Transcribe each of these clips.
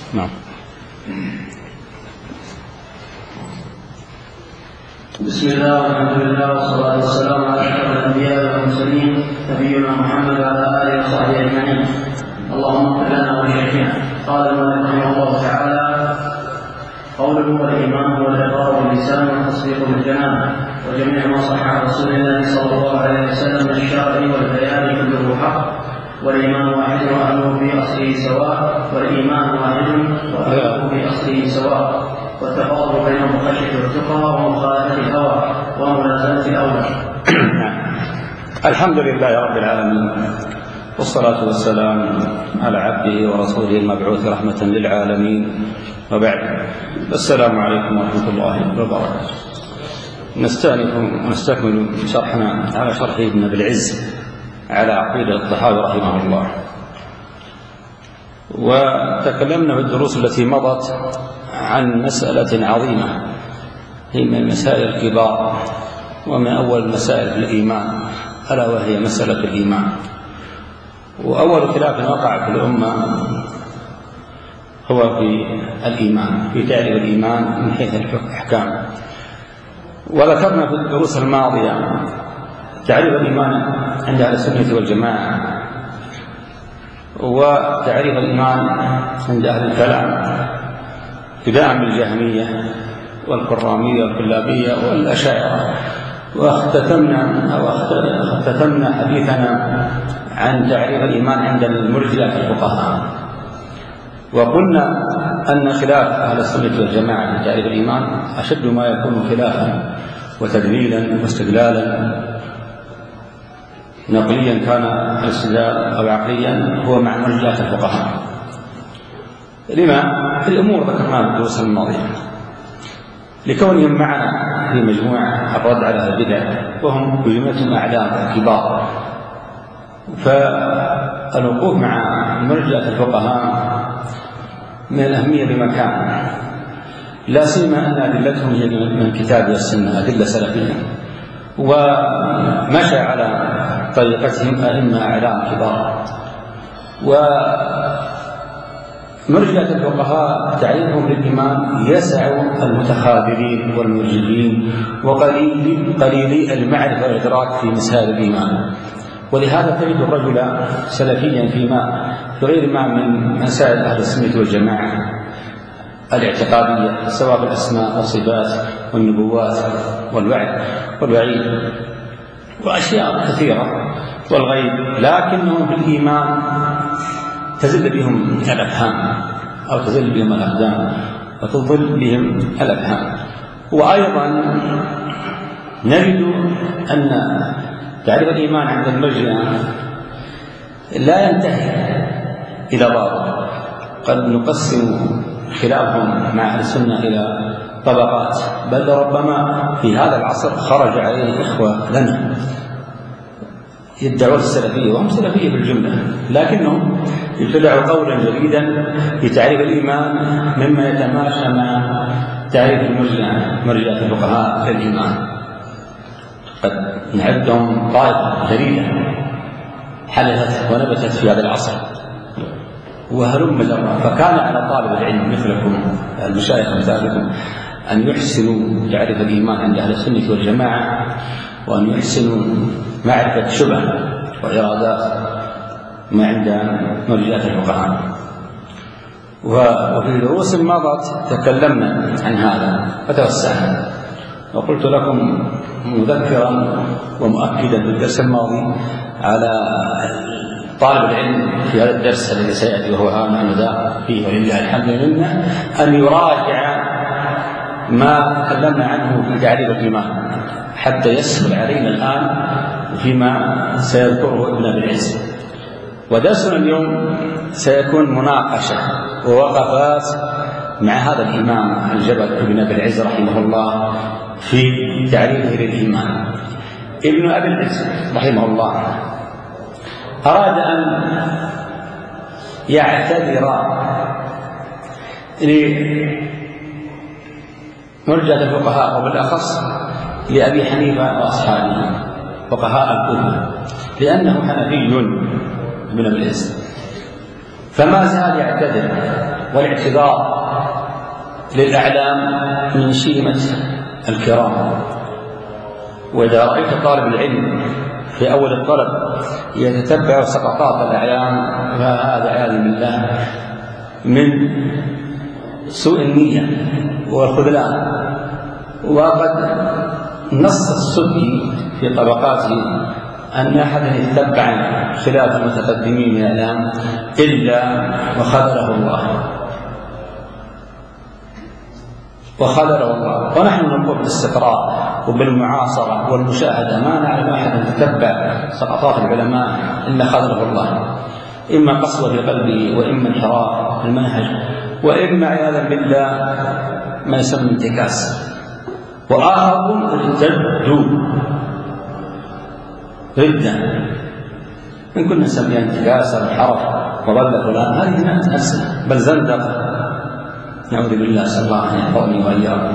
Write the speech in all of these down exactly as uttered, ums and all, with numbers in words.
نعم. بسم الله والحمد لله والصلاة والسلام على أشرف الأنبياء والمرسلين نبينا محمد وعلى آله وصحبه أجمعين. اللهم اغفر لنا ولشيخنا. قال المؤلف رحمه الله تعالى: قوله والإيمان هو الإقرار باللسان والتصديق بالجنان، وجميع ما صح عن رسول الله صلى الله عليه وسلم من الشرع والبيان كله حق، والإيمان واحد وأهله في أصله سواء، والإيمان واحد وأهله في أصله سواء، والتفاضل بين خشية التقى ومخالفة الهوى وملازمة الأولى. الحمد لله رب العالمين، والصلاة والسلام على عبده ورسوله المبعوث رحمة للعالمين، وبعد. السلام عليكم ورحمة الله وبركاته. نستأنف ونستكمل شرحنا على شرح ابن أبي العز على عقيدة الطحاوي رحمه الله، وتكلمنا في الدروس التي مضت عن مسألة عظيمة هي من المسائل الكبار ومن أول مسائل الإيمان، ألا وهي مسألة الإيمان. وأول خلاف وقع في الأمة هو في الإيمان، في تعريف الإيمان من حيث الأحكام. وذكرنا في الدروس الماضية تعريف الإيمان عند أهل السنة والجماعة، وتعريف الإيمان عند أهل الكلام ابتداء بالجهمية والكرامية والكلابية والأشاعرة. واختتمنا أو اختتمنا حديثنا عن تعريف الإيمان عند المرجئة الفقهاء، وقلنا أن خلاف أهل السنة والجماعة في تعريف الإيمان أشد ما يكون خلافا وتدليلا واستدلالا نقليا كان الاستدلال أو عقليا هو مع مرجئة الفقهاء. لما؟ في الأمور ذكرناها في الدروس الماضية، لكونهم معنا في مجموعة الرد على البدع، وهم بجملتهم أعلام كبار، فالوقوف مع مرجئة الفقهاء من الأهمية بمكان، لا سيما أن أدلتهم هي من الكتاب والسنة، أدلة سلفية، ومشى على طريقتهم أئمة أعلام كبار. ومرجئة الفقهاء تعريفهم للإيمان يسع المتخاذلين والمرجئين وقليلي قليلي المعرفة والإدراك في مسائل الإيمان. ولهذا تجد الرجل سلفيا فيما في غير ما من مسائل أهل السنة والجماعة الاعتقادية، سواء بالأسماء والصفات والنبوات والوعد والوعيد وأشياء كثيرة والغيب، لكنهم في الإيمان تزل بهم الأفهام أو تزل بهم الأقدام وتضل بهم الأفهام. وأيضا نجد أن تعريف الإيمان عند المرجئة لا ينتهي إلى ضابط، قد نقسم خلافهم مع أهل السنة إلى طبقات، بل ربما في هذا العصر خرج عليه إخوة لنا يدعون السلفية وهم سلفية بالجملة، لكنهم ابتدعوا قولا جديدا في تعريف الإيمان مما يتماشى مع تعريف المرجئة مرجئة الفقهاء للإيمان. قد نعدهم طائفة جديدة حدثت ونبتت في هذا العصر وهلم جرا. فكان على طالب العلم مثلكم المشايخ مثالكم أن يحسنوا تعريف الإيمان عند أهل السنة والجماعة، وأن يحسنوا معرفة شبه وإرادات ما عند مرجئة الفقهاء. وفي الدروس الماضية تكلمنا عن هذا فتوسعنا، وقلت لكم مذكرا ومؤكدا في الدرس الماضي على طالب العلم في هذا الدرس الذي سيأتي وهو ها نحن ذا فيه ولله الحمد لله أن يراجع ما تكلمنا عنه في تعريف الإيمان حتى يسهل علينا الآن فيما سيذكره ابن أبي العز. ودرسنا اليوم سيكون مناقشة ووقفات مع هذا الإمام الجبل ابن أبي العز رحمه الله في تعريفه للإيمان. ابن أبي العز رحمه الله أراد أن يعتذر لمرجئة الفقهاء وبالأخص لأبي حنيفة وأصحابه فقهاء الكوفة، لأنه حنفي ابن أبي العز، فما زال يعتذر والاعتذار للأعلام من شيمة الكرام. وإذا رأيت طالب العلم في أول الطلب يتتبع سقطات الأعلام فهذا عياذا بالله من سوء النية والخذلان. وقد نص السبكي في طبقاته أن أحدا يتبع خلاف المتقدمين من الإعلام إلا وخذله الله وخذله الله. ونحن نقول بالاستقراء وبالمعاصرة والمشاهدة ما نعلم أحدا يتبع سقطات العلماء إلا خذله الله، إما قسوة في قلبه وإما انحراف في المنهج وإما عياذا بالله ما يسمى انتكاس. وآخرهم ارتدوا ردة، إن كنا نسميها انتكاسا انحرف وضل فلان، هذه نفسها بل زندقة، نعوذ بالله، صلى الله أن يحفظني وإياكم.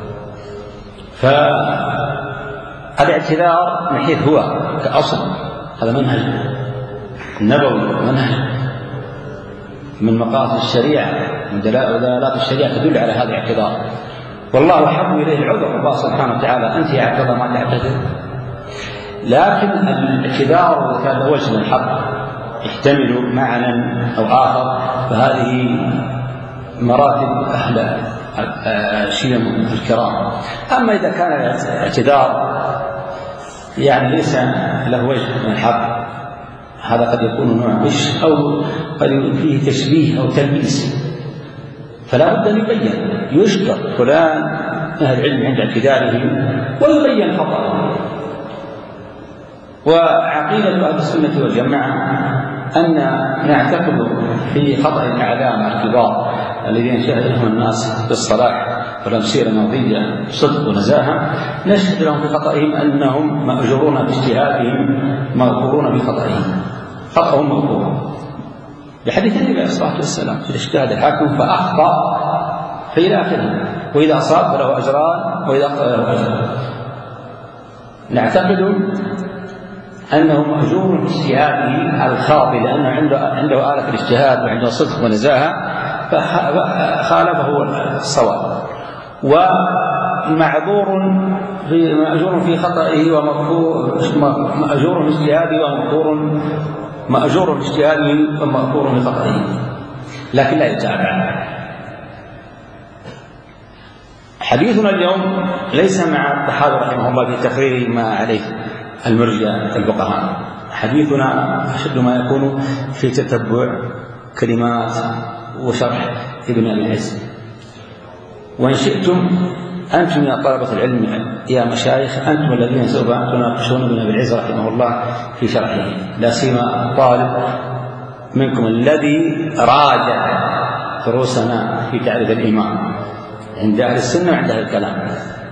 فالاعتذار من حيث هو كأصل هذا منهج نبوي، منهج من مقاصد الشريعة، من دلالات الشريعة تدل على هذا الاعتذار. والله حب إليه العذر، الله سبحانه وتعالى أنت اعتذر ما تعتذر. لكن الاعتذار إذا كان له وجه من الحق يحتمل معنى أو آخر فهذه مراتب أهل شيم الكرام. أما إذا كان الاعتذار يعني ليس له وجه من الحق هذا قد يكون نوع غش أو قد يكون فيه تشبيه أو تلبيس، فلا بد أن يبين، يشكر فلان أهل العلم عند اعتذاره ويبين خطأه. وعقيدة أهل السنة والجماعة أن نعتقد في خطأ الأعلام الكبار الذين شهد لهم الناس بالصلاح ولهم سيرة مرضية صدق ونزاهة، نشهد لهم في خطئهم أنهم مأجورون باجتهادهم مغفورون بخطئهم، خطأهم مغفور بحديث النبي عليه الصلاة والسلام إذا اجتهد الحاكم فأخطأ فإلى آخره، وإذا أصاب فله أجران وإذا أخطأ له أجر. نعتقد أنه مأجور باجتهاده الخاطئ لأنه عنده عنده آلة الاجتهاد وعنده صدق ونزاهة فخالفه الصواب، ومعذور في مأجور في خطئه ومغفور، مأجور في اجتهاده ومغفور، مأجور في اجتهاده ومغفور في خطئه، لكن لا يتابع. حديثنا اليوم ليس مع الطحاوي رحمه الله في تقرير ما عليه المرجئة الفقهاء، حديثنا أشد ما يكون في تتبع كلمات وشرح ابن أبي العز. وإن شئتم أنتم يا طلبة العلم يا مشايخ أنتم الذين سوف تناقشون ابن أبي العز رحمه الله في شرحه، لا سيما طالب منكم الذي راجع دروسنا في تعريف الإمام عند أهل السنة وعند أهل الكلام.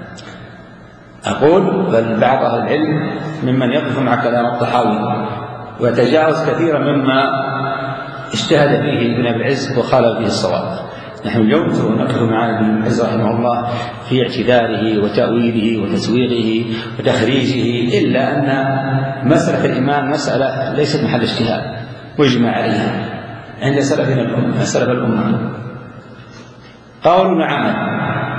أقول بل بعض أهل العلم ممن يقف مع كلام الطحاوي ويتجاوز كثيرا مما اجتهد فيه ابن أبي العز وخالف فيه الصواب. نحن اليوم نقف مع ابن أبي العز رحمه الله في اعتذاره وتأويله وتسويقه وتخريجه، إلا أن مسألة الإيمان مسألة ليست محل اجتهاد واجمع عليها عند سلفنا الأمة سلف الأمة. قول وعمل،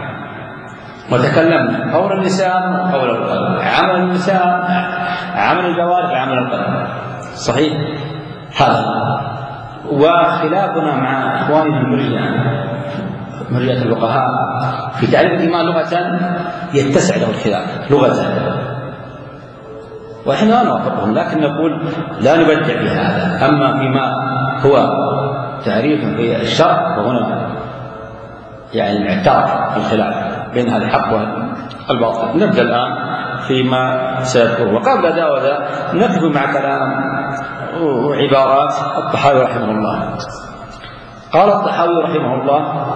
وتكلمنا قول اللسان وقول القلب، عمل اللسان عمل الجوارح عمل القلب، صحيح هذا. وخلافنا مع إخواننا المرجئة مرجئة الفقهاء في تعريف الإيمان لغة يتسع له الخلاف لغة، ونحن لا نوافقهم، لكن نقول لا نبدع في هذا. أما فيما هو تعريف في الشرع فهنا يعني اعترف الخلاف بين هذا الحق والباطل. نبدأ الآن فيما سيذكره، وقبل ذلك نقف مع كلام وعبارات الطحاوي رحمه الله. قال الطحاوي رحمه الله: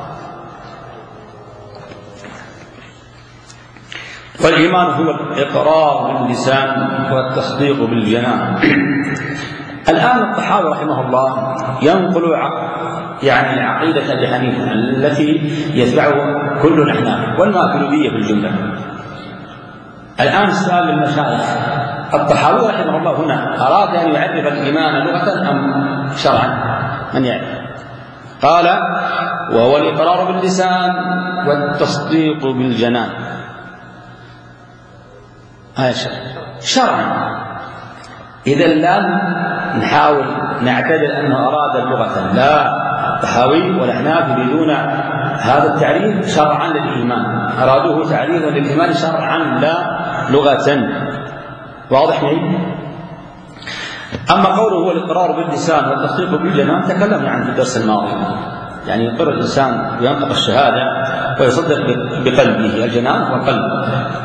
والإيمان هو الإقرار باللسان والتصديق بالجنان. الآن الطحاوي رحمه الله ينقل يعني عقيدة أبي حنيفة التي يتبعها كل الأحناف والماتريدية في الجملة. الآن السؤال للمشايخ: الطحاوي رحمه الله هنا أراد أن يعرف الإيمان لغة أم شرعا؟ من يعرف؟ قال وهو الإقرار باللسان والتصديق بالجنان. هذا شرعا. إذا لا نحاول نعتذر أنه أراد اللغة، لا، الطحاوي والأحناف يريدون هذا التعريف شرعا للإيمان، أرادوه تعريفا للإيمان شرعا لا لغة. واضح معي؟ أما قوله هو الإقرار باللسان والتصديق بالجنان تكلمنا عنه في الدرس الماضي، يعني يقر الإنسان وينطق الشهادة ويصدق بقلبه، الجنان هو القلب.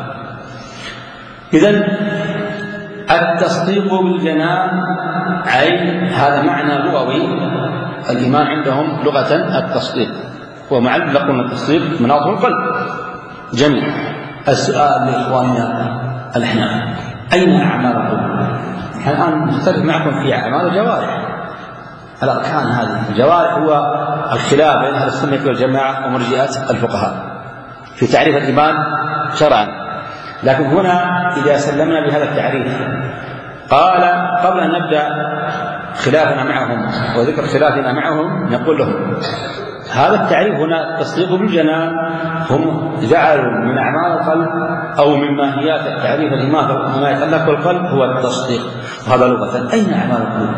إذن التصديق بالجنان أي هذا معنى لغوي، الإيمان عندهم لغة التصديق، ومعلق قلنا التصديق مناطق القلب جميع. السؤال لإخواننا الأحناف أين أعمال القلوب؟ الآن نختلف معكم في أعمال الجوارح، الأركان هذه الجوارح هو الخلاف بين أهل السنة والجماعة ومرجئة الفقهاء في تعريف الإيمان شرعا. لكن هنا إذا سلمنا بهذا التعريف قال قبل أن نبدأ خلافنا معهم وذكر خلافنا معهم نقول لهم هذا التعريف هنا التصديق بالجنان هم جعلوا من أعمال القلب أو من ماهيات تعريف الإيمان وما يتعلق بالقلب هو التصديق، وهذا لغة. أين أعمال القلوب؟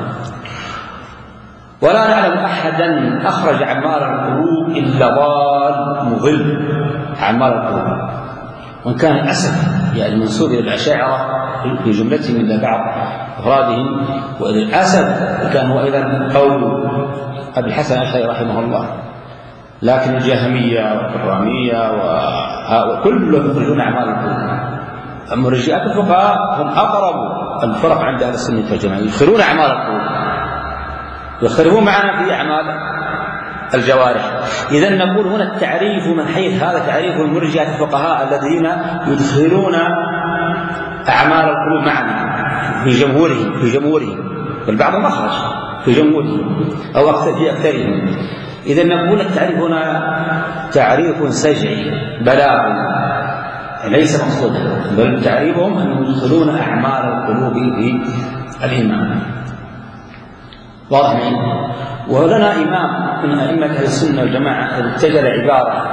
ولا نعلم أحدا أخرج أعمال القلوب إلا ضال مضل أعمال القلوب، وإن كان الأسف يعني منسوب إلى الأشاعرة في جملتهم إلا بعض أفرادهم، وللأسف كان هو أيضا قول أبي الحسن الأشعري رحمه الله. لكن الجهمية والكرامية وكلهم يخرجون أعمال القلوب. مرجئة الفقهاء هم أقرب الفرق عند أهل السنة والجماعة، يدخلون أعمال القلوب، يختلفون معنا في أعمال الجوارح. إذن نقول هنا التعريف من حيث هذا تعريف المرجئة الفقهاء الذين يدخلون أعمال القلوب معنا في جمهورهم في جمهورهم والبعض مخرج في جمهورهم أو أكثر في أكثرهم. إذن نقول التعريف هنا تعريف سجعي بلاغي ليس مقصودا، بل تعريفهم أن يدخلون أعمال القلوب في الإيمان. واضح معي؟ ولنا إمام من أئمة أهل السنة والجماعة اتجل عبارة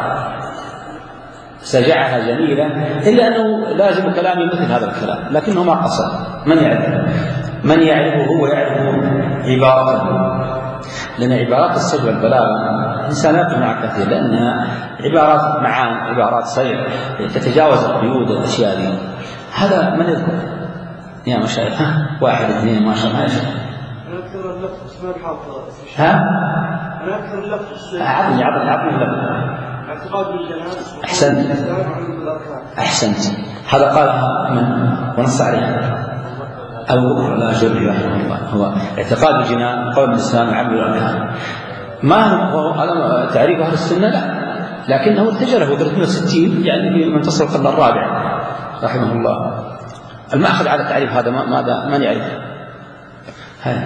سجعها جميلة، إلا أنه لازم كلامي مثل هذا الكلام، لكنه ما قصد. من يعرف من يعرفه هو يعرف عبارته، لأن عبارات السجع والبلاغة الإنسان يقنع كثير، لأنها عبارات معان، عبارات سجع تتجاوز القيود والأشياء دي. هذا من يذكر يا مشايخ؟ واحد اثنين ما شاء الله. أنا أكثر اللفظ ما الحافظ. ها؟ أنا أكثر اللفظ. عطني عطني عطني اللفظ. اعتقاد بالجنان. أحسنت أحسنت. هذا قالها من ونص عليها أبو بكر الآجري رحمه الله، هو اعتقاد الجنان قول الإسلام وعمل الأركان. ما هو هذا تعريف أهل السنة؟ لا، لكنه اتجره ثلاثمائة وستين يعني في منتصف القرن الرابع رحمه الله. المأخذ على التعريف هذا ماذا من يعرف؟ هذا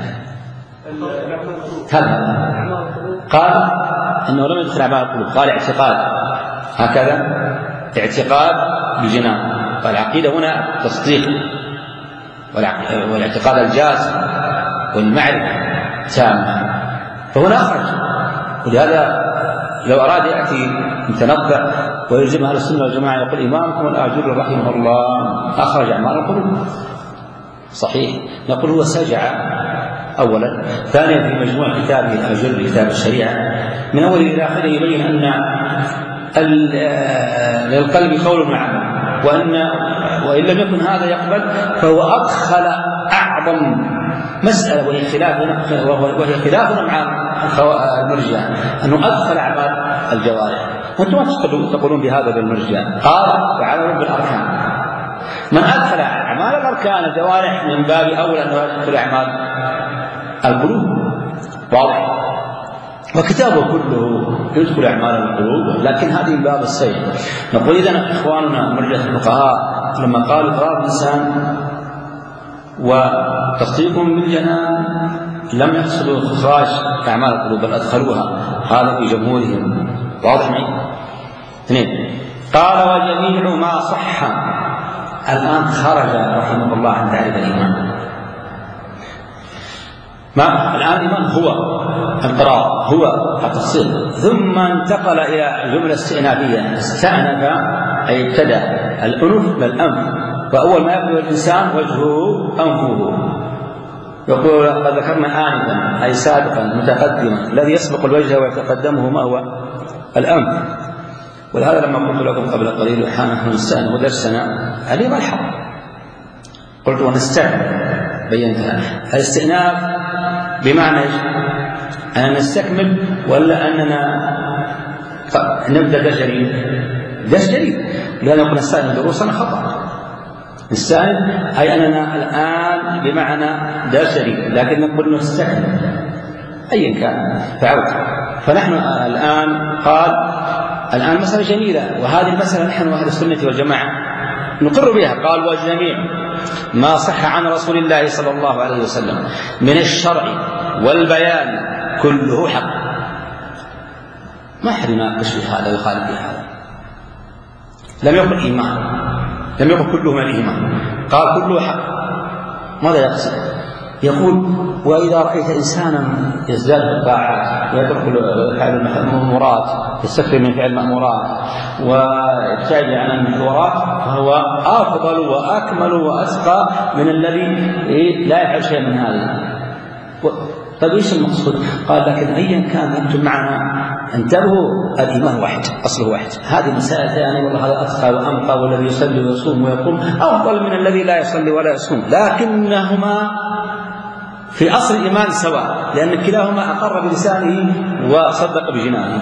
هذا قال أنه لم يدخل أعمال القلوب، قال اعتقاد هكذا، اعتقاد بجنان. فالعقيدة هنا تصديق والاعتقاد الجازم والمعرفة تامة، فهنا أخرج. ولهذا لو أراد يأتي متنبأ ويلزم أهل السنة والجماعة يقول إمامكم الآجري رحمه الله أخرج أعمال القلوب، صحيح. نقول هو سجع أولا. ثانيا في مجموع كتابه الآجري كتاب الشريعة من أول إلى آخره يبين أن للقلب قول وعمل، وأن وإن لم يكن هذا يقبل فهو أدخل أعظم مسألة وهي خلافنا وهي خلافنا مع المرجئة، أنه أدخل أعمال الجوارح. وأنتم ما تقولون بهذا للمرجئة، قال وعمل بالأركان. من أدخل أعمال الأركان الجوارح من باب أول أنه يدخل أعمال القلوب. واضح؟ وكتابه كله يدخل أعمال القلوب، لكن هذه من باب السير. نقول إذن إخواننا مرجئة الفقهاء لما قالوا إقرار الإنسان وتصديقهم بالجنان لم يقصدوا إخراج أعمال القلوب بل أدخلوها، هذا في جمهورهم. واضح معي؟ اثنين. قال وجميع ما صح. الآن خرج رحمه الله عن تعريف الإيمان. ما الآن الإيمان هو القرار، هو التصديق، ثم انتقل إلى جملة استئنافية، استأنف أي ابتدأ الأنف بالأنف، فأول ما يبدو الإنسان وجهه أنفه. يقول قد ذكرنا آنفا أي سابقا متقدما، الذي يسبق الوجه ويتقدمه ما هو الأنف. ولهذا لما قلت لكم قبل قليل حان نستأنف درسنا عليه ما الحق، قلت ونستأنف بينتها. الاستئناف بمعنى أن نستكمل ولا أننا نبدأ درس جديد؟ درس جديد، لأن نقول نستأنف دروسنا خطأ. نستأنف أي أننا الآن بمعنى درس جديد، لكن نقول نستكمل أيا كان فعوت. فنحن الآن قال الآن مسألة جميلة، وهذه المسألة نحن أهل السنة والجماعة نقر بها. قال وجميع ما صح عن رسول الله صلى الله عليه وسلم من الشرع والبيان كله حق. ما أحد يناقش في هذا ويخالف في هذا. لم يقل إيمان، لم يقل كله من الإيمان، قال كله حق. ماذا يقصد؟ يقول وإذا رأيت إنسانا يزداد بالطاعات ويترك فعل المأمورات، يستكثر من فعل المأمورات ويبتعد عن المحظورات، فهو أفضل وأكمل وأتقى من الذي لا يفعل شيئا من هذه. طيب ايش المقصود؟ قال لكن ايا كان انتم معنا انتبهوا، الايمان واحد، اصله واحد. هذه مسائل ثانيه، والله هذا اتقى وانقى، والذي يصلي ويصوم ويقوم افضل من الذي لا يصلي ولا يصوم، لكنهما في اصل الايمان سواء، لان كلاهما اقر بلسانه وصدق بجنانه.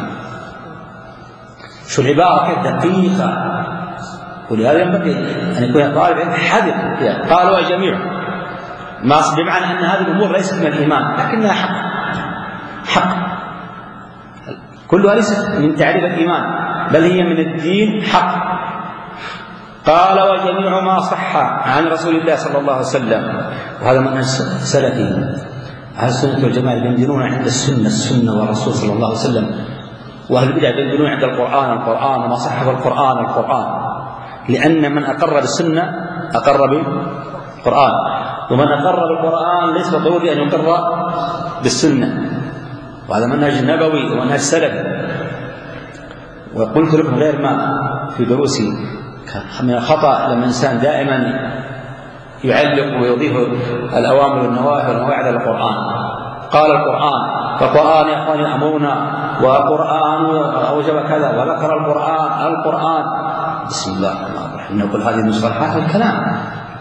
شو العباره كيف دقيقه، ولهذا ينبغي ان يكون طالب علم حذر. قال وجميع ما بمعنى أن هذه الأمور ليست من الإيمان لكنها حق، حق كلها ليست من تعريف الإيمان بل هي من الدين حق. قال وجميع ما صح عن رسول الله صلى الله عليه وسلم، وهذا منهج سلفي أهل السنة والجماعة ينزلون عند السنة السنة والرسول صلى الله عليه وسلم، وأهل البدع ينزلون عند القرآن القرآن وما صح في القرآن القرآن، لأن من أقر بالسنة أقر بالقرآن، ومن أقر بالقرآن ليس ضروري أن يقر بالسنة، وهذا منهج نبوي ومنهج سلفي. وقلت لكم غير ما في دروسي من الخطأ لما الإنسان دائما يعلق ويضيف الأوامر والنواهي والمواعظ على القرآن. قال القرآن، فالقرآن يا أخواني أمرنا، وقرآن أوجب كذا، وذكر القرآن القرآن. بسم الله الرحمن الرحيم. نقول هذه المصطلحات الكلام،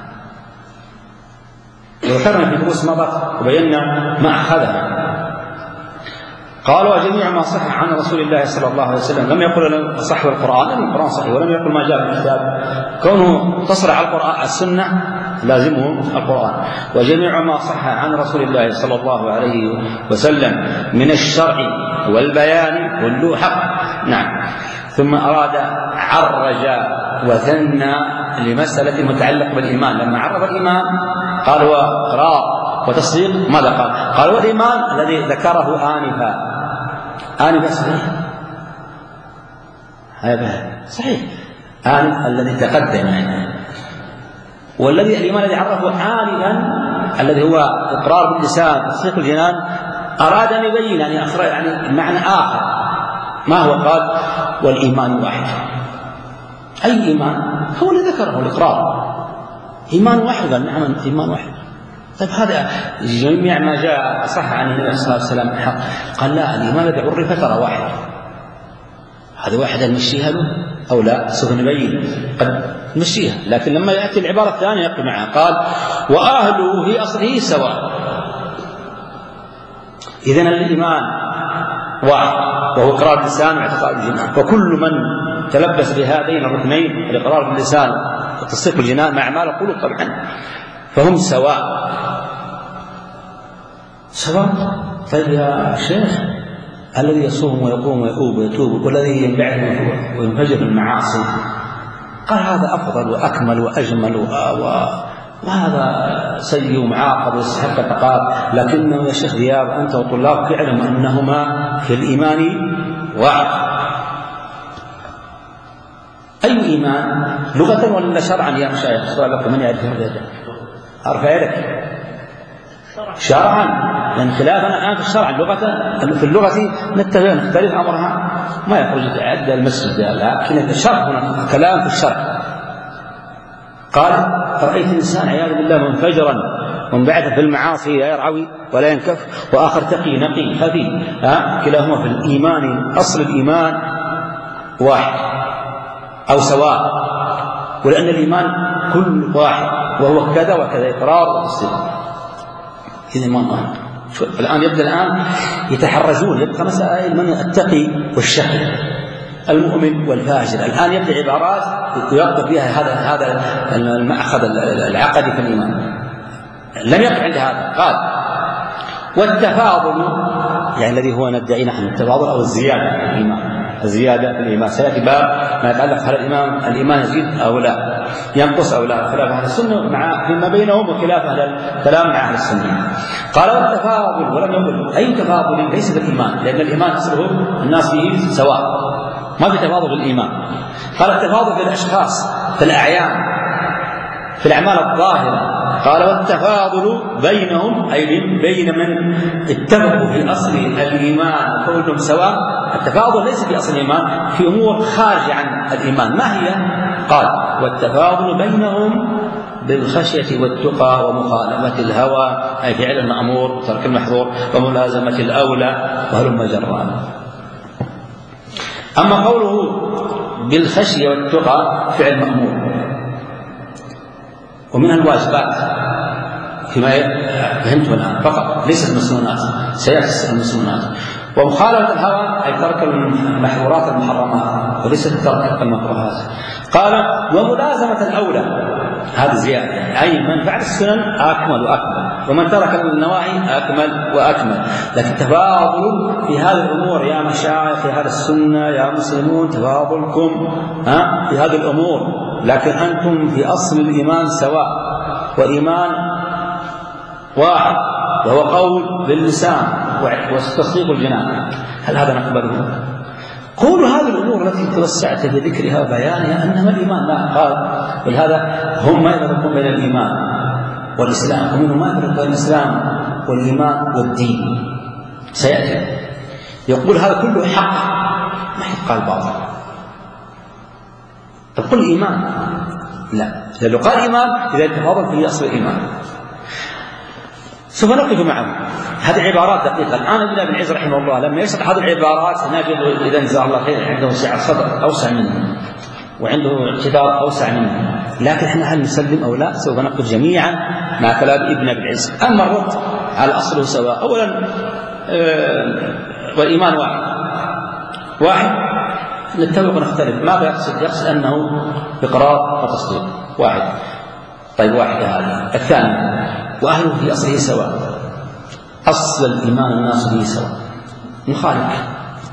وذكرنا في دروس مضت وبينا ما أخذها. قال وجميع ما صح عن رسول الله صلى الله عليه وسلم، لم يقل صح القرآن، لأن القرآن صحيح، ولم يقل ما جاء في الكتاب، كونه تصرع القرآن السنة لازمه القرآن. وجميع ما صح عن رسول الله صلى الله عليه وسلم من الشرع والبيان كله حق. نعم. ثم أراد عرج وثنى لمسألة متعلق بالإيمان. لما عرف الإيمان قال هو إقرار وتصديق. ماذا قال؟ قال والإيمان الذي ذكره آنفا. آنفا صحيح، هذا صحيح، آنف الذي تقدم يعني. والذي الإيمان الذي عرفه آنفا الذي هو إقرار باللسان تصديق الجنان، أراد أن يبين يعني أخرج يعني معنى آخر. ما هو؟ قال والإيمان واحد. أي إيمان؟ هو اللي ذكره الإقرار، إيمان واحد. قال نعم إيمان واحد. طيب هذا جميع ما جاء صح عن النبي صلى الله عليه وسلم حق. قال لا، الإيمان الذي عرف ترى واحد. هذا واحد نمشيها له أو لا؟ سوف نبين قد نمشيها، لكن لما يأتي العبارة الثانية يقول معها. قال وأهله في أصله سواء. إذن الإيمان واحد، وهو إقرار باللسان واعتقاد الجنان، وكل من تلبس بهذين الركنين الإقرار باللسان وتصديق الجنان مع أعمال القلوب طبعا فهم سواء سواء. طيب يا شيخ، الذي يصوم ويقوم ويؤوب ويتوب والذي ينبعث وينفجر في المعاصي، قال هذا أفضل وأكمل وأجمل وهذا سيء ومعاقب ويستحق العقاب. لكنه يا شيخ دياب أنت وطلابك يعلم أنهما في الإيمان واحد. أي إيمان؟ لغة ولا شرعا يا مشايخ؟ سؤالك من يعرف هذا؟ أرفع يدك. شرعا، لأن خلافنا الآن في الشرع اللغة في اللغة نتفق نختلف أمرها ما يخرج يتعدى المسجد، لكن الشرع هنا كلام في الشرع. قال رأيت إنسان عياذ بالله منفجرا منبعثا في المعاصي يرعوي ولا ينكف، وآخر تقي نقي خفي، كلاهما في الإيمان أصل الإيمان واحد أو سواء، ولأن الإيمان كل واحد وهو كذا وكذا، إقرار وتصديق. إذا ما واحد. الآن يبدأ الآن يتحرجون، يبقى مسائل من التقي والشقي، المؤمن والفاجر. الآن يبدأ عبارات يقضي فيها هذا هذا المأخذ العقدي في الإيمان، لم يقع عند هذا. قال والتفاضل، يعني الذي هو ندعي نحن التفاضل أو الزيادة في الإيمان، الزيادة في الإيمان. سيأتي باب ما يتعلق هل الإيمان الإيمان يزيد أو لا، ينقص أو لا، خلاف أهل السنة مع فيما بينهم وخلاف أهل الكلام مع أهل السنة. قال والتفاضل، ولم يقل أي تفاضل ليس بالإيمان، لأن الإيمان أصله الناس فيه سواء، ما في تفاضل بالإيمان. قال التفاضل في الأشخاص، في الأعيان، في الأعمال الظاهرة. قال والتفاضل بينهم أي بين من اتفقوا في أصل الإيمان وكونهم سواء. التفاضل ليس في أصل الإيمان، في أمور خارجة عن الإيمان. ما هي؟ قال والتفاضل بينهم بالخشية والتقى ومخالفة الهوى، أي فعل المأمور وترك المحظور وملازمة الأولى وهلم جرا. أما قوله بالخشية والتقى فعل مأمور، ومنها الواجبات فيما فهمتم الآن فقط، ليست المسنونات، سيأتي المسنونات. ومخالفة الهوى أي ترك المحظورات المحرمات وليست ترك المكروهات. قال وملازمة الأولى، هذه زيادة، أي من فعل السنن أكمل وأكمل، ومن ترك النواهي أكمل وأكمل. لكن تفاضل في هذه الأمور يا مشايخ في هذا السنة يا مسلمون، تفاضلكم ها في هذه الأمور، لكن أنتم في أصل الإيمان سواء، وإيمان واحد وهو قول باللسان وتصديق الجنان. هل هذا نقبله؟ قولوا هذه الأمور التي توسعت في ذكرها وبيانها أنما الإيمان لا. قال ولهذا هم ما يفرقون بين الإيمان والإسلام، ومنهم ما يفرق بين الإسلام والإيمان والدين. سيأتي يقول هذا كله حق، ما قال باطل. تقول الإيمان لا، لأنه قال إيمان إذا تفاضل في أصل الإيمان. سوف نقف معه هذه عبارات دقيقة. الآن ابن أبي العز رحمه الله لما يشرح هذه العبارات نجد إذا جزاه الله خير عنده سعة صدر أوسع منه وعنده اعتذار أوسع منه، لكن احنا هل نسلم أو لا؟ سوف نقف جميعا مع كلام ابن أبي العز. أما الرد على أصله سواء، أولا آه والإيمان واحد واحد نتفق ونختلف. ماذا يقصد؟ يقصد أنه إقرار وتصديق واحد. طيب واحد هذا. الثاني وأهله في أصله سواء، أصل الإيمان الناس فيه سواء، مخالف،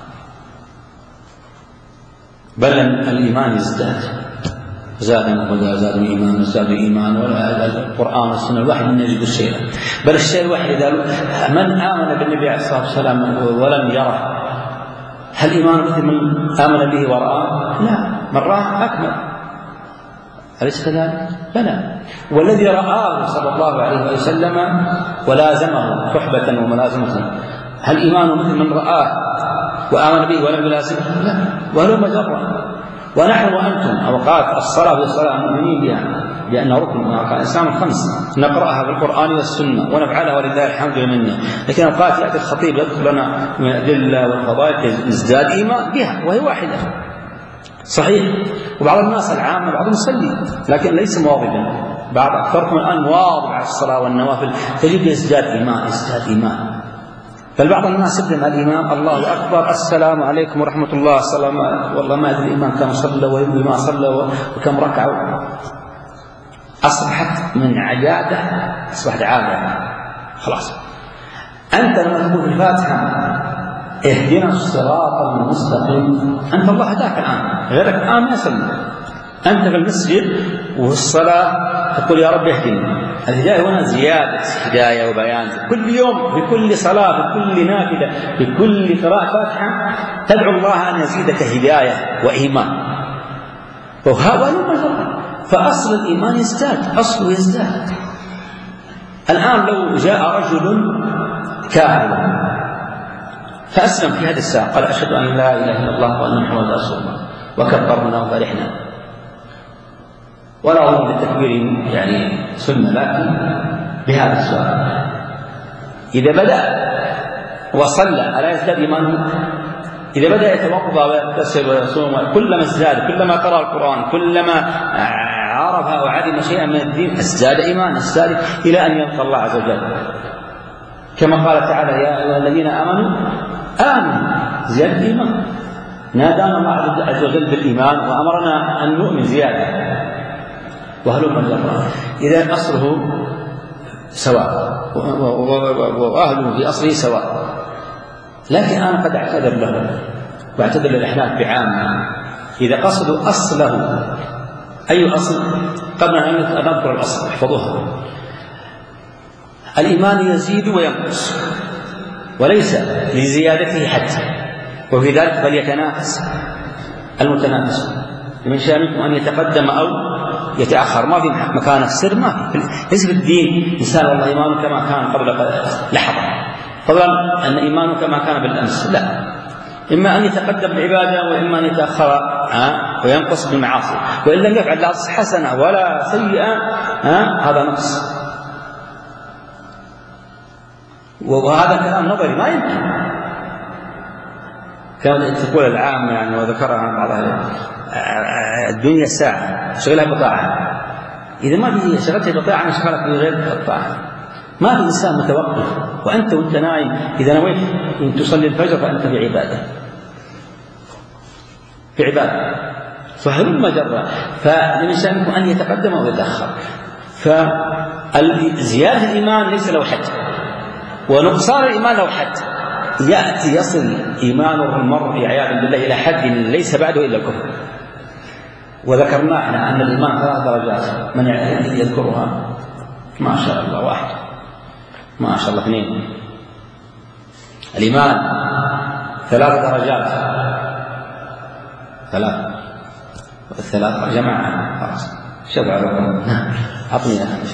بل الإيمان يزداد، زاد وزاد الإيمان وزاد الإيمان، والقرآن والسنة الواحد من يجد الشيء، بل الشيء الواحد إذا من آمن بالنبي عليه الصلاة والسلام ولم يره هل إيمان مثل من آمن به ورآه؟ لا، من رآه أكمل، أليس كذلك؟ بلى. والذي رآه صلى الله عليه وسلم ولازمه صحبة وملازمة هل إيمانه مثل من رآه وآمن به ولم يلازمه؟ لا، وهلم جرا. ونحن وأنتم أوقات الصلاة بالصلاة مؤمنين بها لأنها ركن من أركان الإسلام الخمس، نقرأها بالقرآن والسنة ونفعلها ولله الحمد لله. لكن أوقات يأتي الخطيب يذكر لنا من الأدلة والفضائل نزداد إيمان بها وهي واحدة، صحيح. وبعض الناس العامة بعضهم يصلي لكن ليس مواظبا، بعض أكثركم الآن مواظب على الصلاة والنوافل، تجد يزداد إيمان يزداد إيمان. بل بعض الناس يبدأ مع الإمام الله أكبر السلام عليكم ورحمة الله، السلام والله ما أدري الإمام كم صلى ويبدو ما صلى وكم ركعوا، أصبحت من عادة، أصبحت عادة خلاص. أنت لما تقول في الفاتحة اهدنا الصراط المستقيم، أنت الله هداك الآن، غيرك الآن ما يصلي، أنت في المسجد وفي الصلاة تقول يا رب اهدني. الهداية هنا زيادة هداية وبيان، كل يوم في كل صلاة في كل نافلة في كل قراءة فاتحة تدعو الله أن يزيدك هداية وإيمان، وهذا فأصل الإيمان يزداد، أصله يزداد. الآن لو جاء رجل كافر فأسلم في هذه الساعة قال أشهد أن لا إله إلا الله وأن محمدا رسول الله وكبرنا وفرحنا، ولا أظن للتكبير يعني سنة، لكن بهذا السؤال إذا بدأ وصلى ألا يزداد إيمانه؟ إذا بدأ يتوضأ ويغتسل ويصوم كلما ازداد، كلما قرأ القرآن، كلما عرف أو علم شيئا من الدين ازداد إيمانه، ازداد إلى أن يلقى الله عز وجل، كما قال تعالى يا أيها الذين آمنوا آمنوا زيادة إيمان. نادانا الله عز وجل بالإيمان وأمرنا أن نؤمن زيادة. وهلم جرا إذا أصله سواء وأهله في أصله سواء، لكن أنا قد أعتذر له واعتذر للأحناف بعامة إذا قصدوا أصله. أي أصل؟ قبل أن نذكر الأصل احفظوها. الإيمان يزيد وينقص وليس لزيادته حتى، وفي ذلك فليتنافس المتنافس، لمن شاء منكم أن يتقدم أو يتأخر، ما في مكان السر، ما في ليس في الدين إنسان والله إيمانه كما كان قبل لحظة، فضلا أن إيمانه كما كان بالأمس، لا، إما أن يتقدم بالعبادة وإما أن يتأخر وينقص بالمعاصي، وإن لم يفعل لا حسنة ولا سيئة هذا نقص. وهذا كلام نظري ما يمكن، كما تقول العامة يعني وذكرها بعض الدنيا ساعة شغلها بطاعة، إذا ما في شغلت بطاعة نشغلك بغير الطاعة. ما في إنسان متوقف، وأنت وأنت نايم إذا نويت أن تصلي الفجر فأنت في عبادة في عبادة فهل ما جرى، فالإنسان يمكن أن يتقدم أو يتأخر. فزيادة الإيمان ليس له حد، ونقصان الإيمان له حد. يأتي يصل إيمان المرء عياذا بالله إلى حد ليس بعده إلا الكفر. وذكرنا احنا أن الإيمان ثلاث درجات، من يذكرها؟ ما شاء الله واحد، ما شاء الله اثنين. الإيمان ثلاث درجات، ثلاث والثلاث جماعة خلاص شبع لكم. أعطني يا أخي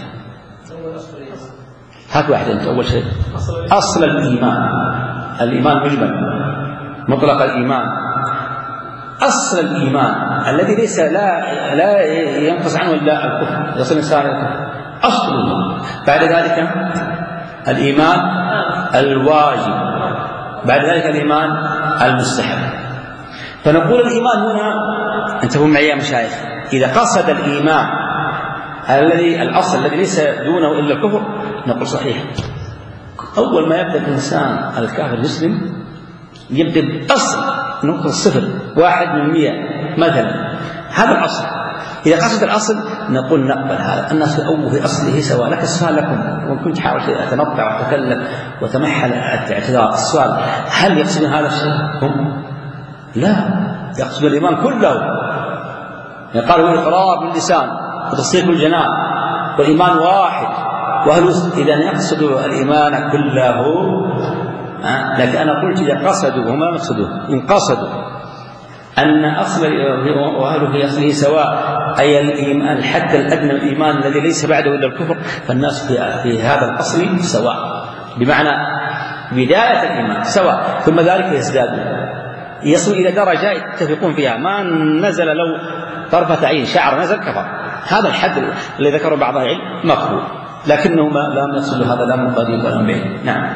هات واحد أنت. أول شيء أصل الإيمان، الإيمان مجمل مطلق الإيمان، أصل الإيمان الذي ليس لا لا ينقص عنه إلا الكفر، يصل الإنسان إلى الكفر أصل الإيمان. بعد ذلك الإيمان الواجب، بعد ذلك الإيمان المستحب. فنقول الإيمان هنا، انتبهوا معي يا مشايخ، إذا قصد الإيمان الذي الأصل الذي ليس دونه إلا الكفر نقول صحيح. أول ما يبدأ الإنسان الكافر يسلم يبدأ بأصل نقطة الصفر واحد من مئة مثلا، هذا الأصل. إذا قصد الأصل نقول نقبل هذا. الناس في أول في أصله سواء. لك السؤال لكم، وكنت حاول أتنطع وأتكلم وتمحل الاعتذار. السؤال هل يقصدون هذا الشيء هم؟ لا، يقصدون الإيمان كله. يعني قالوا الإقرار باللسان وتصديق بالجنان والإيمان واحد، وهل إذا يقصدوا الإيمان كله؟ لكن أنا قلت إذا قصدوا وما يقصدوا، إن قصدوا أن أصل وأهله في أصله سواء، أي الحد الأدنى من الإيمان الذي ليس بعده إلا الكفر، فالناس في هذا الأصل سواء، بمعنى بداية الإيمان سواء، ثم ذلك يزداد يصل إلى درجة يتفقون فيها، ما نزل لو طرفة عين شعر نزل كفر. هذا الحد الذي ذكره بعض العلم مقبول، لكنه ما لم يصل هذا لا من قريب ولا من بعيد. نعم.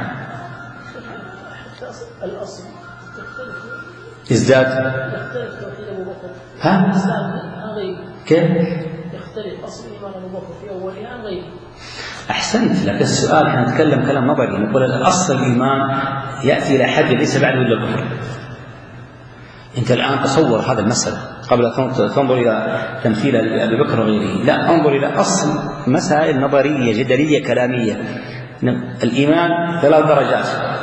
الأصل ازداد. يختلف لو في أبو بكر. ها؟ غير. كيف؟ يختلف أصل إيمان أبو بكر في أوله عن غيره. أحسنت، لك السؤال احنا نتكلم كلام نظري، نقول الأصل الإيمان يأتي إلى حد ليس بعده إلا الكفر. أنت الآن تصور هذا المسألة قبل أن تنظر إلى تمثيل أبي بكر وغيره، لا، انظر إلى أصل مسائل نظرية جدلية كلامية. الإيمان ثلاث درجات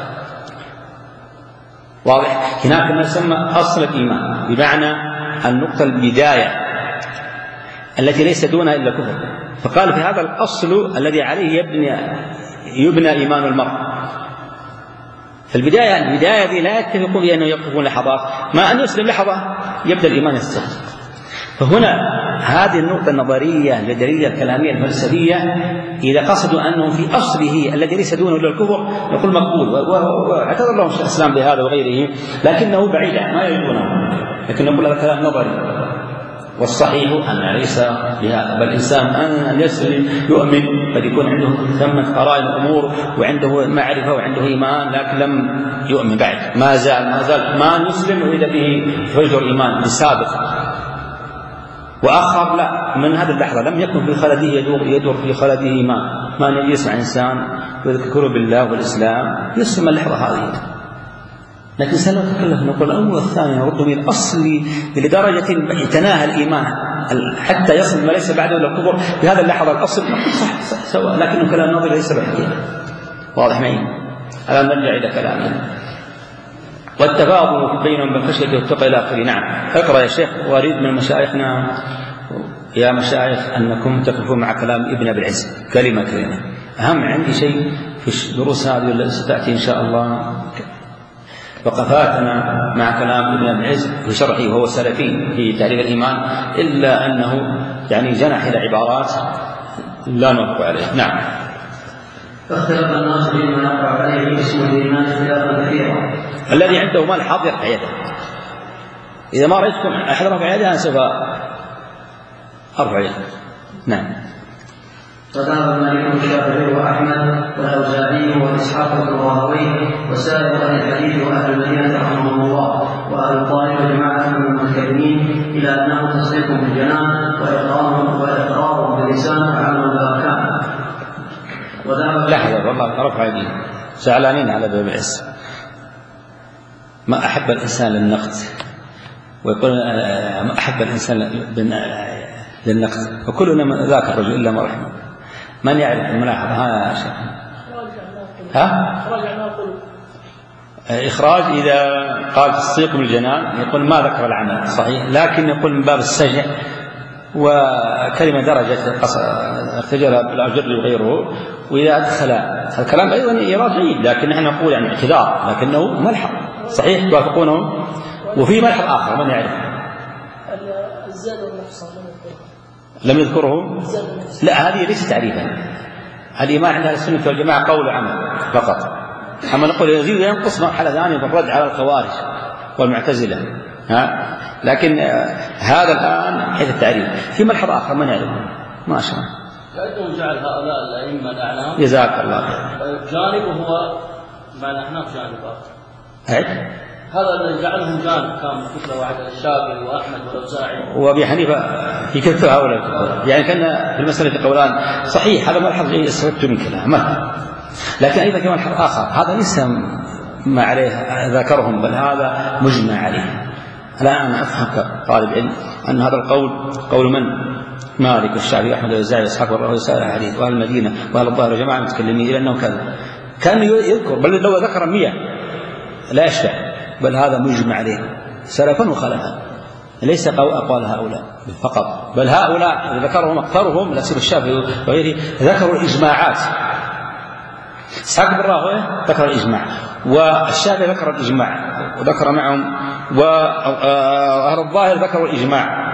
واضح. هناك ما يسمى أصل الإيمان، بمعنى النقطة البداية التي ليس دونها إلا كفر. فقال في هذا الأصل الذي عليه يبني يبنى إيمان المرء. فالبداية البداية دي لا يتفقون بأنه يقفون لحظات، ما أن يسلم لحظة يبدأ الإيمان يستقر. فهنا هذه النقطة النظرية الجدلية الكلامية الفلسفية إذا قصدوا أنه في أصله الذي ليس دونه إلا الكفر نقول مقبول، واعتذر لهم شيخ الإسلام بهذا وغيره، لكنه بعيد ما يريدونه، لكن نقول هذا كلام نظري. والصحيح أن ليس بهذا، بل الإنسان أن يسلم يؤمن، قد يكون عنده ثمة قرائن الأمور وعنده معرفة وعنده إيمان لكن لم يؤمن بعد، ما زال ما زال ما يسلم وإذا به فجر إيمان بسابق. وآخر لا، من هذه اللحظة لم يكن في خلده يدور, يدور في خلده إيمان، ما يسمع إنسان ويذكره بالله والإسلام يسلم اللحظة هذه. لكن سنة تكلف نقول الأول والثاني نرد من الأصل لدرجة يتناهى الإيمان حتى يصل ما ليس بعده إلا الكفر في هذا اللحظة. الأصل نقول صح, صح سواء، لكنه كلام نظري ليس بحقيقة. واضح معي؟ الآن نرجع إلى كلامنا. والتفاضل بينهم بالخشية والتقى إلى آخره. نعم اقرأ يا شيخ. وأريد من مشايخنا يا مشايخ أنكم تقفوا مع كلام ابن أبي العز كلمة كلمة. أهم عندي شيء في الدروس هذه اللي ستأتي إن شاء الله وقفاتنا مع كلام ابن أبي العز في شرحه وهو سلفي في تعريف الإيمان، إلا أنه يعني جنح إلى عبارات لا نوقف عليه. نعم. فاختلف الناس بما يقع عليه اسم الإيمان اختلافا كثيرا. الذي عنده مال حاضر يرفع يده. إذا ما رأيتكم أحد رفع يده أنا سوف أرفع يده. نعم. فذهب مالك والشافعي وأحمد والأوزاعي وإسحاق والراهوي وسائر أهل الحديث وأهل المدينة رحمهم الله وأهل الطائف وجماعة من المتكلمين إلى أنه تصديق بالجنان وإقرار وإقرار باللسان وعمل بالأركان. لحظة والله رفع يدي زعلانين على باب العز. ما أحب الإنسان للنقد، ويقول ما أحب الإنسان للنقد، وكلنا ذاك الرجل إلا ما رحمه. من يعرف الملاحظة؟ ها شيخ. ها؟ إخراج إذا قال تصديق بالجنان يقول ما ذكر العمل صحيح، لكن يقول من باب السجع وكلمة درجة ارتجل بالأجر وغيره. وإذا أدخل الكلام أيضا إيراد جيد، لكن نحن نقول يعني اعتذار لكنه ملحق صحيح توافقونه. وفي ملحق آخر من يعرف؟ الزاد والنقصان لم يذكره. لا هذه ليست تعريفا. الإيمان عند أهل السنة والجماعة قول وعمل فقط. أما نقول يزيد وينقص مرحلة ثانية بالرد على الخوارج والمعتزلة. ها؟ لكن هذا الآن حيث التعريف. في ملحظ آخر من يعرف؟ ما شاء الله. كأنه جعل هؤلاء الأئمة الأعلام جزاك الله جانب هو مع الأحناف جانب آخر. هذا الذي جعلهم جانب كان فكرة واحدة الشافعي وأحمد والأوزاعي وأبي حنيفة في كثرة هؤلاء. يعني كان في المسألة قولان صحيح. هذا ملحظ جيد استفدت من كلامه، لكن أيضا في ملحظ آخر هذا ليس ما عليه ذكرهم بل هذا مجمع عليه. الآن أنا أفهم كطالب علم أن هذا القول قول من؟ مالك والشافعي وأحمد والأوزاعي وإسحاق والراهوي وسائر الحديث وأهل المدينة وأهل الظاهر وجماعة متكلمين، إلى أنه كذا كان يذكر، بل لو ذكر مية لا يشفع، بل هذا مجمع عليه سلفا وخلفا، ليس أقوال هؤلاء فقط، بل هؤلاء ذكرهم أكثرهم الأسير الشافعي وغيره ذكروا الإجماعات. إسحاق بن راهويه ذكر الإجماع، والشافعي ذكر الإجماع وذكر معهم، وأهل الظاهر ذكروا الإجماع،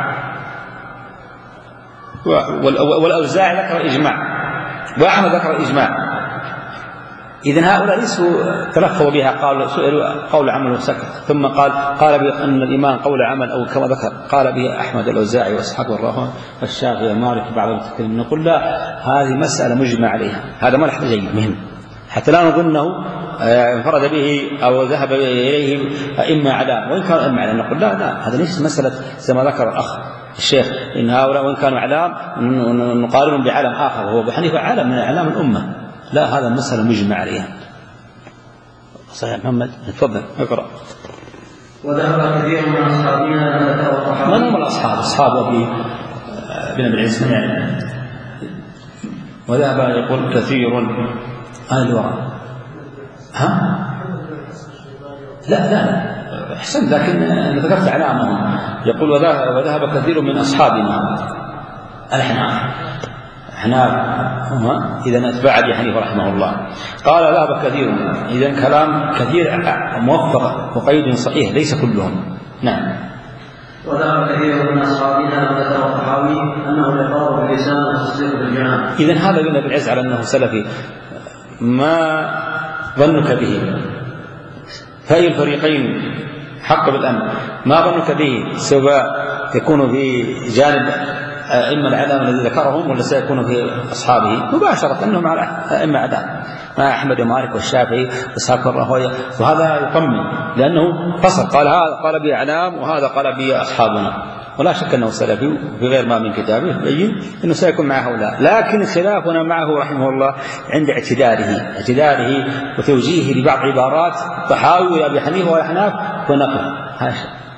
والأوزاعي ذكر الإجماع، وأحمد ذكر الإجماع. إذن هؤلاء ليسوا تلفظوا بها، قالوا سئلوا قول عمل وسكت، ثم قال قال بأن الإيمان قول عمل أو كما ذكر قال به أحمد الأوزاعي وإسحاق والراهوي والشافعي ومالك بعض المتكلمين. نقول لا، هذه مسألة مجمع عليها، هذا ملحظ جيد مهم حتى لا نظنه انفرد به أو ذهب إليه أئمة علام، وإن كانوا أئمة علام نقول لا لا، هذا ليس مسألة زي ما ذكر الأخ الشيخ إن هؤلاء وإن كانوا علام نقارنهم بعلم آخر وهو أبو حنيفة علم من أعلام الأمة. لا، هذا المسألة مجمع عليها. صحيح محمد تفضل اقرأ. وذهب كثير من أصحابنا من هم الأصحاب؟ أصحاب أبي بن أبي العز يعني. وذهب يقول كثير هذا الوراء. ها؟ لا لا أحسن، لكن ذكرت علامهم. يقول وذهب, وذهب كثير من أصحابنا الأحناف. أحناف هم إذا أتباع أبي حنيفة رحمه الله. قال ذهب كثير، إذا كلام كثير موفق وقيد صحيح ليس كلهم. نعم. وذكر كثير من أصحابنا وذكر الطحاوي أنه الإقرار باللسان والتصديق بالجنان. إذن هذا قلنا بالعز على أنه سلفي. ما ظنك به؟ فأي الفريقين حق بالأمر؟ ما ظنك به؟ سواء يكون في جانب أئمة العلم الذي ذكرهم ولا سيكون في أصحابه مباشرة أنهم على أئمة عدم مع أحمد ومالك والشافعي وإسحاق الراهويه، وهذا يطمن لأنه فصل قال هذا قال به أعلام وهذا قال به أصحابنا، ولا شك أنه سلفي في غير ما من كتابه يبين أنه سيكون مع هؤلاء. لكن خلافنا معه رحمه الله عند اعتداله اعتداله وتوجيهه لبعض عبارات الطحاوي وأبي حنيفة والأحناف ونقل هذا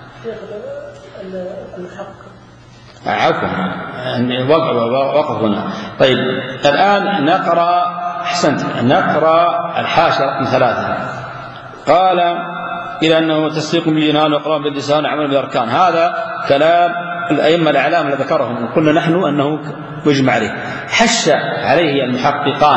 عفوا وقف هنا. طيب الآن نقرأ أحسنت نقرأ الحاشرة من ثلاثة. قال إلى أنه تصديق بالجنان وإقرار باللسان وعمل بالأركان، هذا كلام الأئمة الأعلام الذين ذكرهم وقلنا نحن أنه مجمع عليه. حش عليه المحققان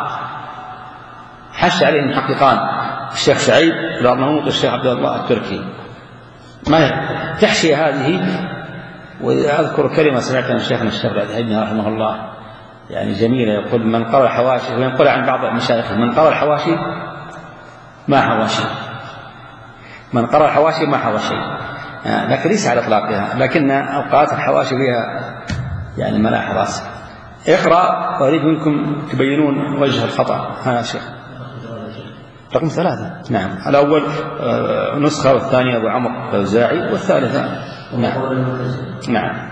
حش عليه المحققان الشيخ سعيد الأرناؤوط والشيخ عبد الله التركي. ما تحشي هذه؟ وأذكر كلمة سمعتها من شيخنا الشيخ العثيمين رحمه الله يعني جميلة، يقول من قرأ الحواشي، وينقل عن بعض مشايخه من قرأ الحواشي ما حواشي، من قرأ الحواشي ما حواشي، لكن ليس على إطلاقها، لكن أوقات الحواشي فيها يعني ملاحظات. اقرأ وأريد منكم تبينون وجه الخطأ. ها شيخ رقم ثلاثة. نعم الأول نسخة والثانية أبو عمرو الأوزاعي والثالثة نعم نعم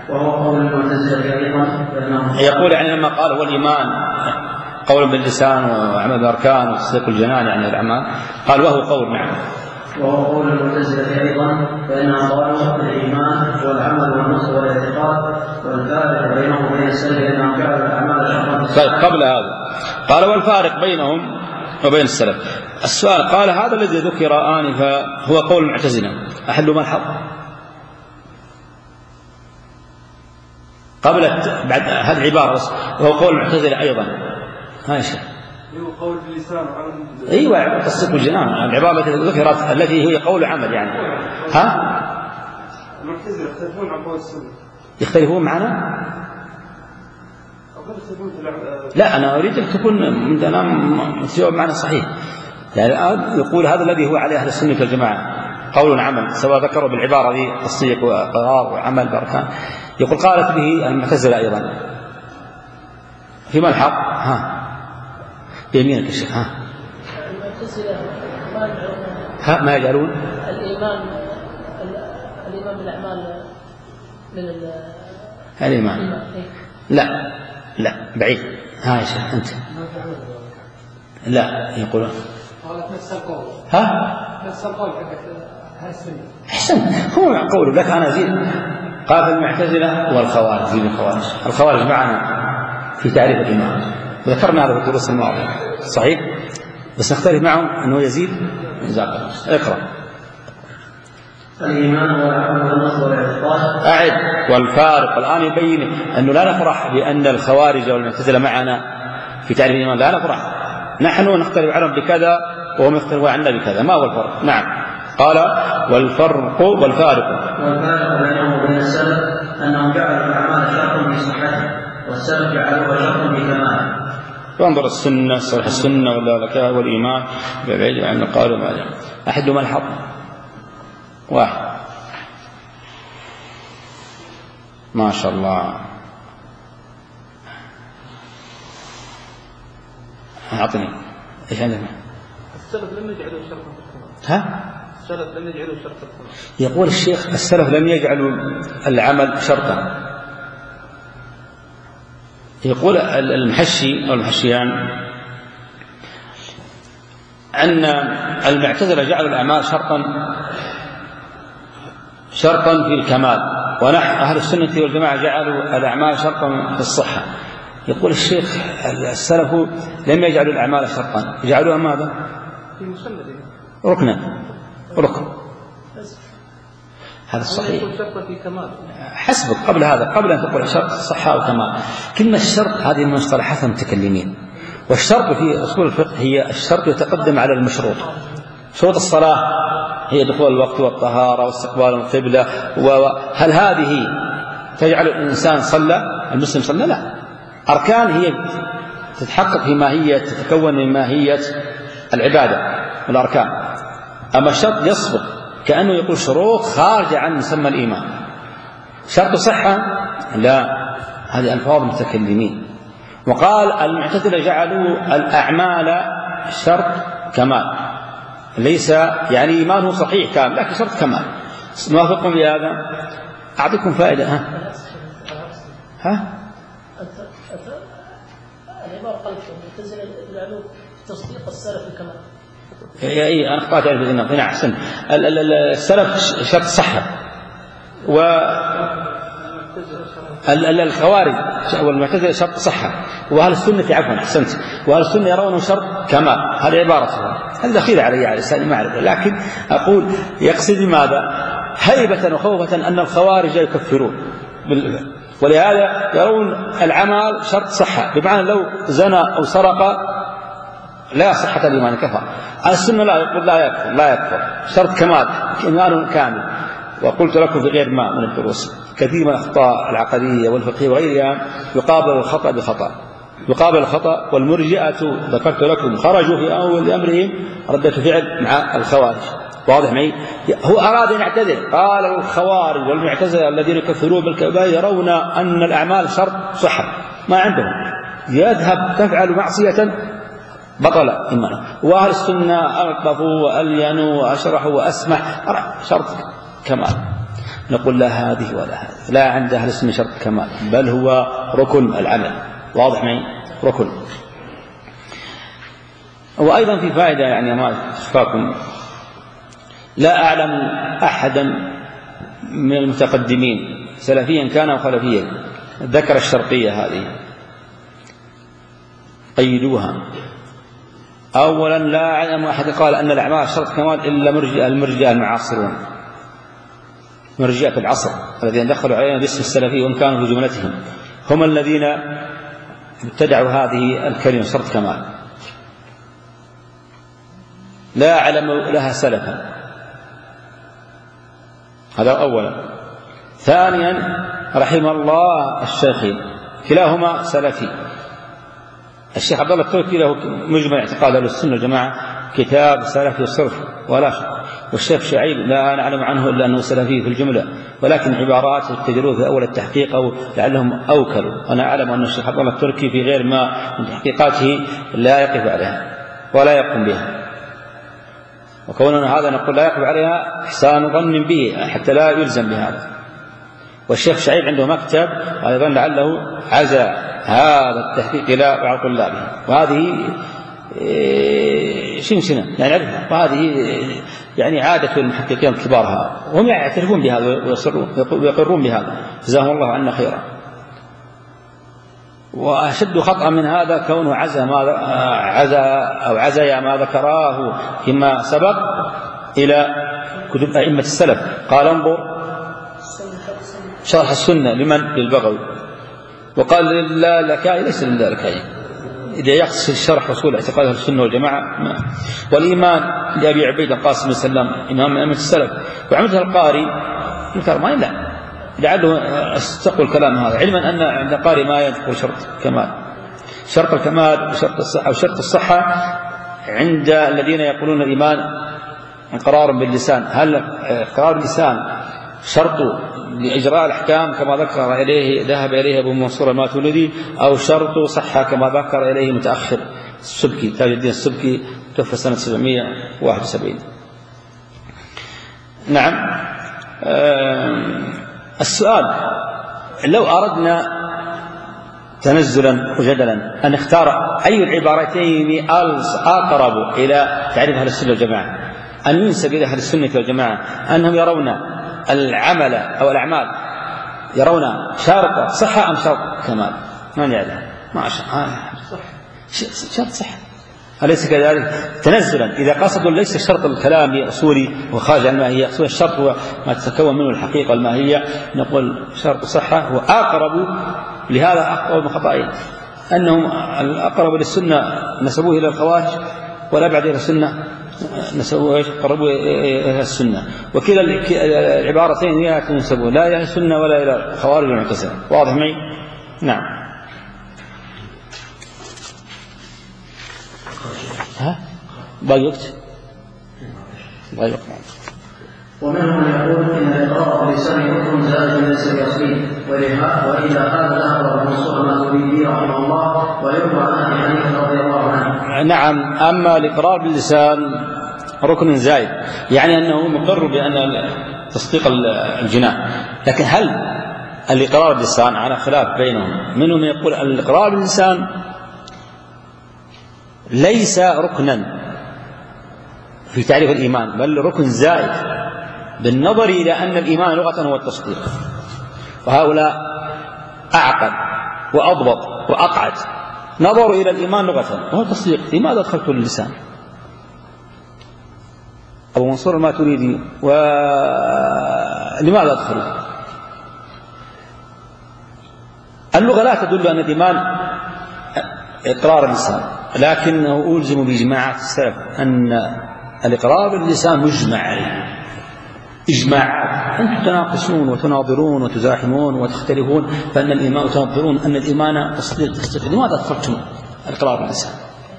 يقول يعني لما قال هو الإيمان قول باللسان وعمل بالأركان وتصديق الجنان يعني الأعمال، قال وهو قول. نعم وهو قول المعتزلة أيضا، فإنهم قالوا الإيمان والعمل والنص والاعتقاد والفارق بينهم وبين السلف أنهم جعلوا الأعمال شرطا. طيب قبل هذا قال والفارق بينهم وبين السلف. السؤال قال هذا الذي ذكر آنفا هو قول المعتزلة، أحل ملحظ قبل بعد هذه العبارة وهو قول المعتزلة أيضا. هاي شيء هو قول باللسان وعمل. أيوة تصديق الجنان العبارة التي ذكرت التي هي قول عمل يعني. ها المعتزلة يختلفون عن قول السنة. يختلفون معنا؟ لا أنا أريد أن تكون عندنا متجاوب معنا صحيح. يعني الآن يقول هذا الذي هو عليه أهل السنة والجماعة قول عمل، سواء ذكروا بالعبارة دي تصديق وقرار وعمل بأركان. يقول قالت به المعتزلة أيضا في ملحق. ها بيمينك يا شيخ. ها المعتزلة ما يجعلون ها ما يجعلون الإيمان الإيمان بالأعمال من الإيمان. لا لا بعيد. ها يا شيخ أنت لا يقولون ها أحسن هو قوله لك أنا زيد. قال في المعتزلة والخوارج زيد الخوارج الخوارج معنا في تعريف الإيمان وذكرنا هذا في الدروس الماضية صحيح، بس نختلف معهم أنه يزيد زاق. اقرأ الإيمان والعمل والنص والاعتقاد. أعد والفارق الآن يبين أنه لا نفرح بأن الخوارج والمعتزلة معنا في تعريف الإيمان، لا نفرح، نحن نختلف عنهم بكذا وهم يختلفون عنا بكذا. ما هو الفرق؟ نعم قال والفرق والفارق والفارق بينهم وبين السلف أنهم جعلوا الأعمال شرطا في صحتها والسلف جعلوها شرطا في كمالها. وانظر السنة صرح السنة ولا لك والإيمان بعيد عن قالوا ما أحد ملحظ واحد. ما شاء الله أعطني إيش عندنا؟ السلف لم يجعلوا شرطا في الكمال. ها؟ السلف لم يجعلوا شرطا في الكمال. يقول الشيخ السلف لم يجعلوا العمل شرطا. يقول المحشي أو المحشيان أن المعتزلة جعلوا الأعمال شرطا شرطا في الكمال، ونحن أهل السنة والجماعة جعلوا الأعمال شرطا في الصحة. يقول الشيخ السلف لم يجعلوا الأعمال شرطا، جعلوها ماذا؟ ركنا ركن. هذا الصحيح حسبك قبل هذا قبل أن تقول شرط صحة وكمال. كلمة الشرط هذه من مصطلحات المتكلمين، والشرط في أصول الفقه هي الشرط يتقدم على المشروط. شروط الصلاة هي دخول الوقت والطهارة واستقبال القبلة، وهل هذه تجعل الإنسان صلى المسلم صلى؟ لا، أركان هي تتحقق في ماهية، تتكون من ماهية العبادة والأركان. أما الشرط يسبق كأنه يقول شروط خارجة عن مسمى الإيمان. شرط صحة لا، هذه ألفاظ متكلمين. وقال المعتزلة جعلوا الأعمال شرط كمال، ليس يعني إيمانه صحيح كامل لكن شرط كمال. موافقون بهذا؟ أعطيكم فائدة. ها ها العبارة قالت المعتزلة جعلوا تصديق السلف الكمال. اي انا اخطات اعرف انه هنا احسن. السلف شرط صحة، و الخوارج والمعتزلة شرط صحة، وأهل السنة عفوا أحسنت وأهل السنة يرونه شرط كمال. هذه عبارته، هذا دخيل علي على لساني ما أعرف، لكن أقول يقصد ماذا؟ هيبة وخوفة أن الخوارج يكفرون، ولهذا يرون العمل شرط صحة، بمعنى لو زنى أو سرق لا صحة الإيمان كفر. السنة لا يقول لا يكفر لا يكفر شرط كمال، إيمان كامل. وقلت لكم في غير ما من الدروس كثير من الأخطاء العقدية والفقهية وغيرها يقابل الخطأ بخطأ، يقابل الخطأ. والمرجئة ذكرت لكم خرجوا في أول أمرهم ردة فعل مع الخوارج، واضح معي؟ هو أراد أن يعتذر، قال الخوارج والمعتزلة الذين يكفرون بالكبائر يرون أن الأعمال شرط صحة، ما عندهم يذهب تفعل معصية بطل إيمانه. وأهل السنة ألطفوا وألينوا وأشرحوا وأسمح شرط كمال. نقول لا هذه ولا هذه، لا عند أهل السنة شرط كمال، بل هو ركن العمل، واضح معي؟ ركن. وأيضا في فائدة يعني ما أخفاكم، لا أعلم أحدا من المتقدمين سلفيا كان أو خلفيا ذكر الشرطية هذه، قيدوها. أولا لا أعلم أحد قال أن الأعمال شرط كمال إلا مرجئة المرجئة المعاصرون، مرجئة العصر الذين دخلوا علينا باسم السلفي وإن كانوا في جملتهم هم الذين ابتدعوا هذه الكلمة شرط كمال. لا أعلم لها سلفا، هذا أولا. ثانيا رحم الله الشيخين كلاهما سلفي. الشيخ عبد الله التركي له مجمع اعتقاد أهل السنة والجماعة كتاب سلفي صرف ولا شك، والشيخ شعيب لا نعلم عنه إلا أنه سلفي في الجملة، ولكن عبارات تجروا في أول التحقيق أو لعلهم أوكلوا. أنا أعلم أن الشيخ عبد الله التركي في غير ما من تحقيقاته لا يقف عليها ولا يقوم بها، وكوننا هذا نقول لا يقف عليها إحسان ظن به حتى لا يلزم بهذا. والشيخ شعيب عنده مكتب أيضا لعله عزى هذا التحقيق إلى بعض طلابه، وهذه شنشنة يعني عرفها، وهذه يعني عادة المحققين الكبار وهم يعترفون بهذا ويقرون بهذا، جزاهم الله عنا خيرا. وأشد خطأ من هذا كونه عزى ما عزى أو عزى ما ذكراه فيما سبق إلى كتب أئمة السلف. قال انظر شرح السنة لمن؟ للبغوي. وقال للالكائي ليس للالكائي إذا يقصد شرح رسول اعتقاد أهل السنة والجماعة ما. والإيمان لأبي عبيد القاسم بن سلام إمام أئمة السلف. وعمده القاري الكرماني لا لعله استقل كلام هذا، علما أن عند القاري ما يذكر شرط كمال. شرط الكمال وشرط الصحة وشرط الصحة عند الذين يقولون الإيمان إقرار باللسان. هل إقرار باللسان شرط لإجراء الأحكام كما ذكر إليه ذهب إليه أبو منصور الماتريدي، أو شرط صحة كما ذكر إليه متأخر السبكي تاج الدين السبكي توفى سنة سبعمائة وواحد وسبعين. نعم. السؤال لو أردنا تنزلا وجدلا أن نختار أي العبارتين أقرب إلى تعريف أهل السنة والجماعة، أن ينسب إلى أهل السنة والجماعة أنهم يرون العمل أو الأعمال يرون شرط صحة أم شرط كمال؟ من يعلم؟ ما شاء شرط صحة، أليس كذلك؟ تنزلا إذا قصدوا ليس الشرط الكلامي أصولي وخارج عن الماهية، أصول الشرط هو ما تتكون منه الحقيقة الماهية، نقول شرط صحة هو أقرب. لهذا أقرب من خطأين أنهم الأقرب للسنة نسبوه إلى الخوارج والأبعد إلى السنة نسبوا ايش؟ قربوا الى السنه، وكلا العبارتين لا تنسبوا لا الى السنه ولا الى الخوارج والمعتزله. واضح معي؟ نعم. ها؟ باقي وقت؟ باقي وقت. ومنهم من يقول ان الاقرار باللسان حكم زائد ليس باصلي، واذا هذا ذهب منصور الماتريدي رحمه الله ويروى عن ابي حنيفه رضي الله عنه. نعم. اما الاقرار باللسان ركن زائد، يعني انه مقر بان تصديق الجنان، لكن هل الاقرار باللسان على خلاف بينهم. منهم يقول الاقرار باللسان ليس ركنا في تعريف الايمان، بل ركن زائد بالنظر إلى أن الإيمان لغة هو التصديق. وهؤلاء أعقد وأضبط وأقعد، نظروا إلى الإيمان لغة وهو التصديق. لماذا أدخلت اللسان؟ أبو منصور الماتريدي ولماذا أدخلوا؟ اللغة لا تدل أن الإيمان إقرار اللسان، لكنه ألزم بإجماعات السلف أن الإقرار باللسان مجمع عليه إجماعات. أنتم تناقشون وتناظرون وتزاحمون وتختلفون فأن الإيمان وتنظرون أن الإيمان تصديق تصديق. لماذا أدخلتم الإقرار باللسان؟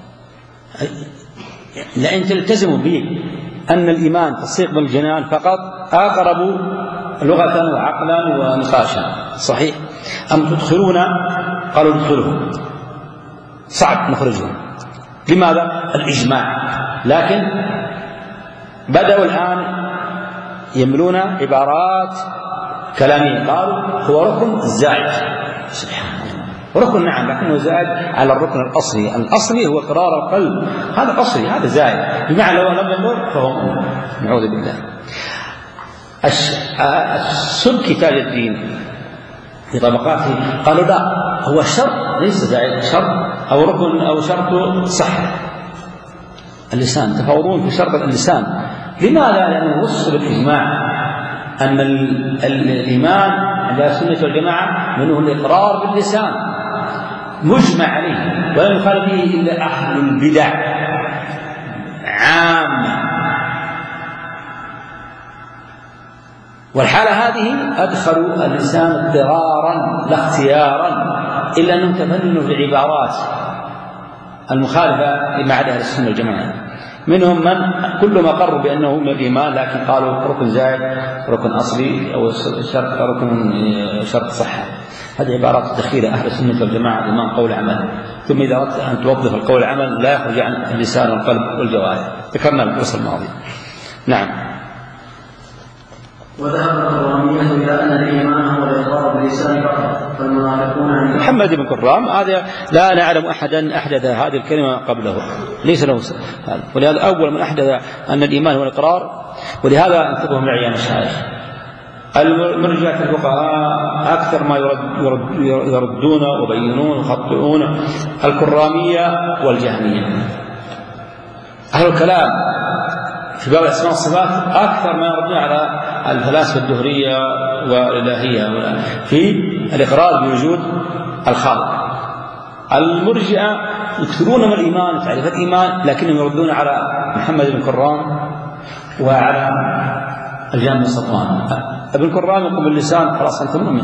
لأن تلتزموا به أن الإيمان تصديق بالجنان فقط أقرب لغة وعقلا ونقاشا، صحيح؟ أم تدخلون؟ قالوا ندخلهم، صعب نخرجهم. لماذا؟ الإجماع. لكن بدأوا الآن يملون عبارات كلامية، قالوا هو ركن زائد. سبحان الله، ركن نعم، لكنه زائد على الركن الأصلي. الأصلي هو قرار القلب، هذا أصلي، هذا زائد. بمعنى لو لم يمر فهو نعوذ بالله. السبكي تاج الدين في طبقاته قالوا لا، هو شرط ليس زائد، شرط أو ركن أو شرط صحة اللسان. تفاوضون في شرط اللسان. لماذا؟ لأنه وصل بالإجماع أن الإيمان عند السنة والجماعة منه الإقرار باللسان مجمع عليه، ولا يخالف فيه إلا أهل البدع عامة. والحالة هذه أدخلوا اللسان اضطرارا لا اختيارا، إلا أنهم تفننوا في العبارات المخالفة لما عدا أهل السنة والجماعة. منهم من كل ما قروا بأنه من الإيمان، لكن قالوا ركن زائد، ركن أصلي، أو شرط ركن شرط صحة. هذه عبارات دخيلة. أهل السنة والجماعة الإيمان قول عمل، ثم إذا أردت أن توظف القول عمل لا يخرج عن اللسان والقلب والجوارح. ذكرنا الدرس الماضي. نعم. وذهب الكرامية إلى أن الإيمان هو الإقرار باللسان فقط، فالمنافقون محمد بن كرام هذا لا نعلم أحدا أحدث هذه الكلمة قبله، ليس له هذا. ولهذا أول من أحدث أن الإيمان هو الإقرار. ولهذا انتبهوا معي يا مشايخ، المرجئة الفقهاء أكثر ما يرد يرد يردون ويبينون ويخطئون الكرامية والجهمية. أهل الكلام في باب الأسماء والصفات أكثر ما يردون على الفلاسفة الدهرية والإلهية في الإقرار بوجود الخالق. المرجئة يكثرون من الإيمان تعريف الإيمان، لكنهم يردون على محمد بن كرام وعلى الجهم بن صفوان. ابن كرام يقول باللسان خلاص أنت مؤمن،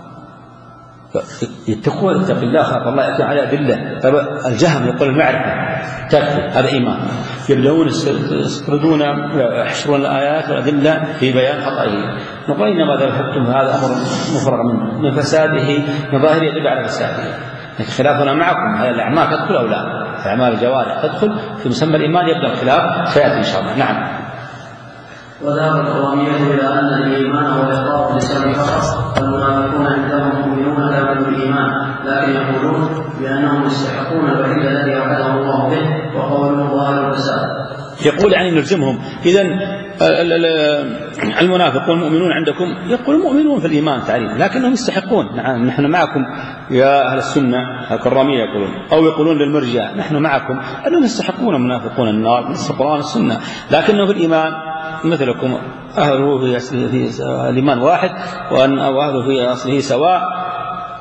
يتقون اتق الله خاف الله يأتي على أدلة. طيب الجهم يقول المعرفة تكفي، هذا إيمان. يبدأون يستردون يحشرون الآيات والأدلة في بيان خطئه. نقول إنما إذا حكتم هذا أمر مفرغ منه من فساده من ظاهره يدل على فساده. لكن خلافنا معكم هل الأعمال تدخل أو لا؟ أعمال الجوارح تدخل في مسمى الإيمان، يبدأ الخلاف سيأتي إن شاء الله. نعم. وذهب الكرامية إلى أن الإيمان هو الإقرار باللسان فقط، والمنافقون عندهم مؤمنون كامل الإيمان، لكن يقولون بأنهم يستحقون الوحيد الذي وعدهم الله به، وقوله ظاهر الفساد. يقول يعني نلزمهم. إذن المنافقون المؤمنون عندكم، يقول المؤمنون في الإيمان تعريف، لكنهم يستحقون. نعم نحن معكم يا أهل السنة الكرامية يقولون، أو يقولون للمرجئة نحن معكم أنهم يستحقون المنافقون النار نص القرآن والسنة، لكنه في الإيمان مثلكم، أهله في أصله في الإيمان واحد وأهله في أصله سواء.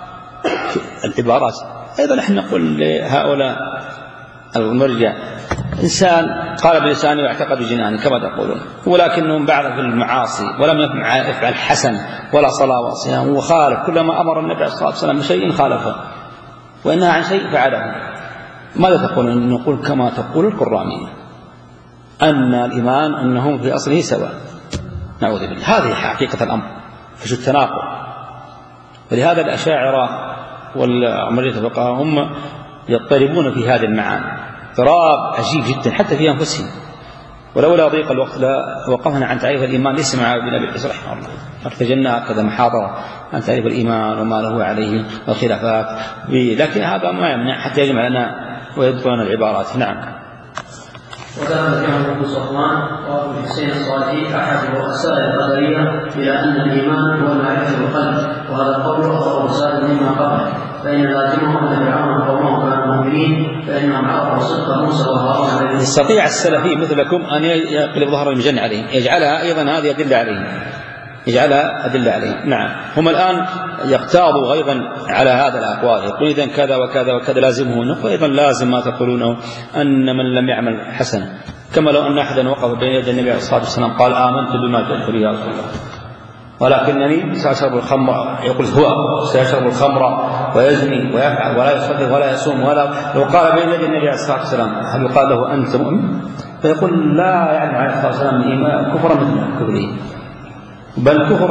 العبارات أيضا نحن نقول لهؤلاء المرجئة إنسان قال بلسانه واعتقد بجنانه كما تقولون، ولكنه بعد في المعاصي ولم يفعل حسن ولا صلاة وصيام وخالف، كلما أمر النبي صلى الله عليه وسلم بشيء خالفه وإنها عن شيء فعله. ماذا تقولون؟ نقول كما تقول القرآنية أن الإيمان أنهم في أصله سواء، نعوذ بالله. هذه حقيقة الأمر، فشو التناقض. ولهذا الأشاعرة والمرجئة الفقهاء هم يضطربون في هذه المعاني اضطراب عجيب جدا حتى في أنفسهم. ولولا ضيق الوقت لوقفنا عن تعريف الإيمان ليس مع ابن أبي العز رحمه الله، ارتجلنا كذا محاضرة عن تعريف الإيمان وما له عليه والخلافات، لكن هذا ما يمنع حتى يجمع لنا ويذكرنا العبارات. نعم. وذهب الإمام أبو صفوان وأبو الحسين الصالحي أحد رؤساء القدرية إلى أن الإيمان هو المعرفة بالقلب، وهذا القول أخطر سائل مما قبله، فإن لازمهم أن فرعون قومه كانوا مؤمنين فإنهم عرفوا صدق موسى وهارون. يستطيع السلفي مثلكم أن يقلب ظهر المجن عليهم، يجعلها أيضا هذه أدلة عليهم، يجعلها أدلة عليهم. نعم. هم الآن يقتاضوا أيضا على هذا الأقوال، يقول إذن كذا وكذا وكذا لازمه، فأيضا لازم ما تقولونه أن من لم يعمل حسنا، كما لو أن أحدا وقف بين يدي النبي عليه الصلاة والسلام قال آمنت بما جئت به يا رسول الله ولكنني سأشرب الخمر، يقول هو سيشرب الخمر ويزني ويفعل ولا يصلي ولا يصوم، ولا لو قال بين يدي النبي عليه الصلاة والسلام هل يقال له أنت مؤمن؟ فيقول لا يعلم عليه الصلاة والسلام إيمان كفر مثل كفره، بل كفر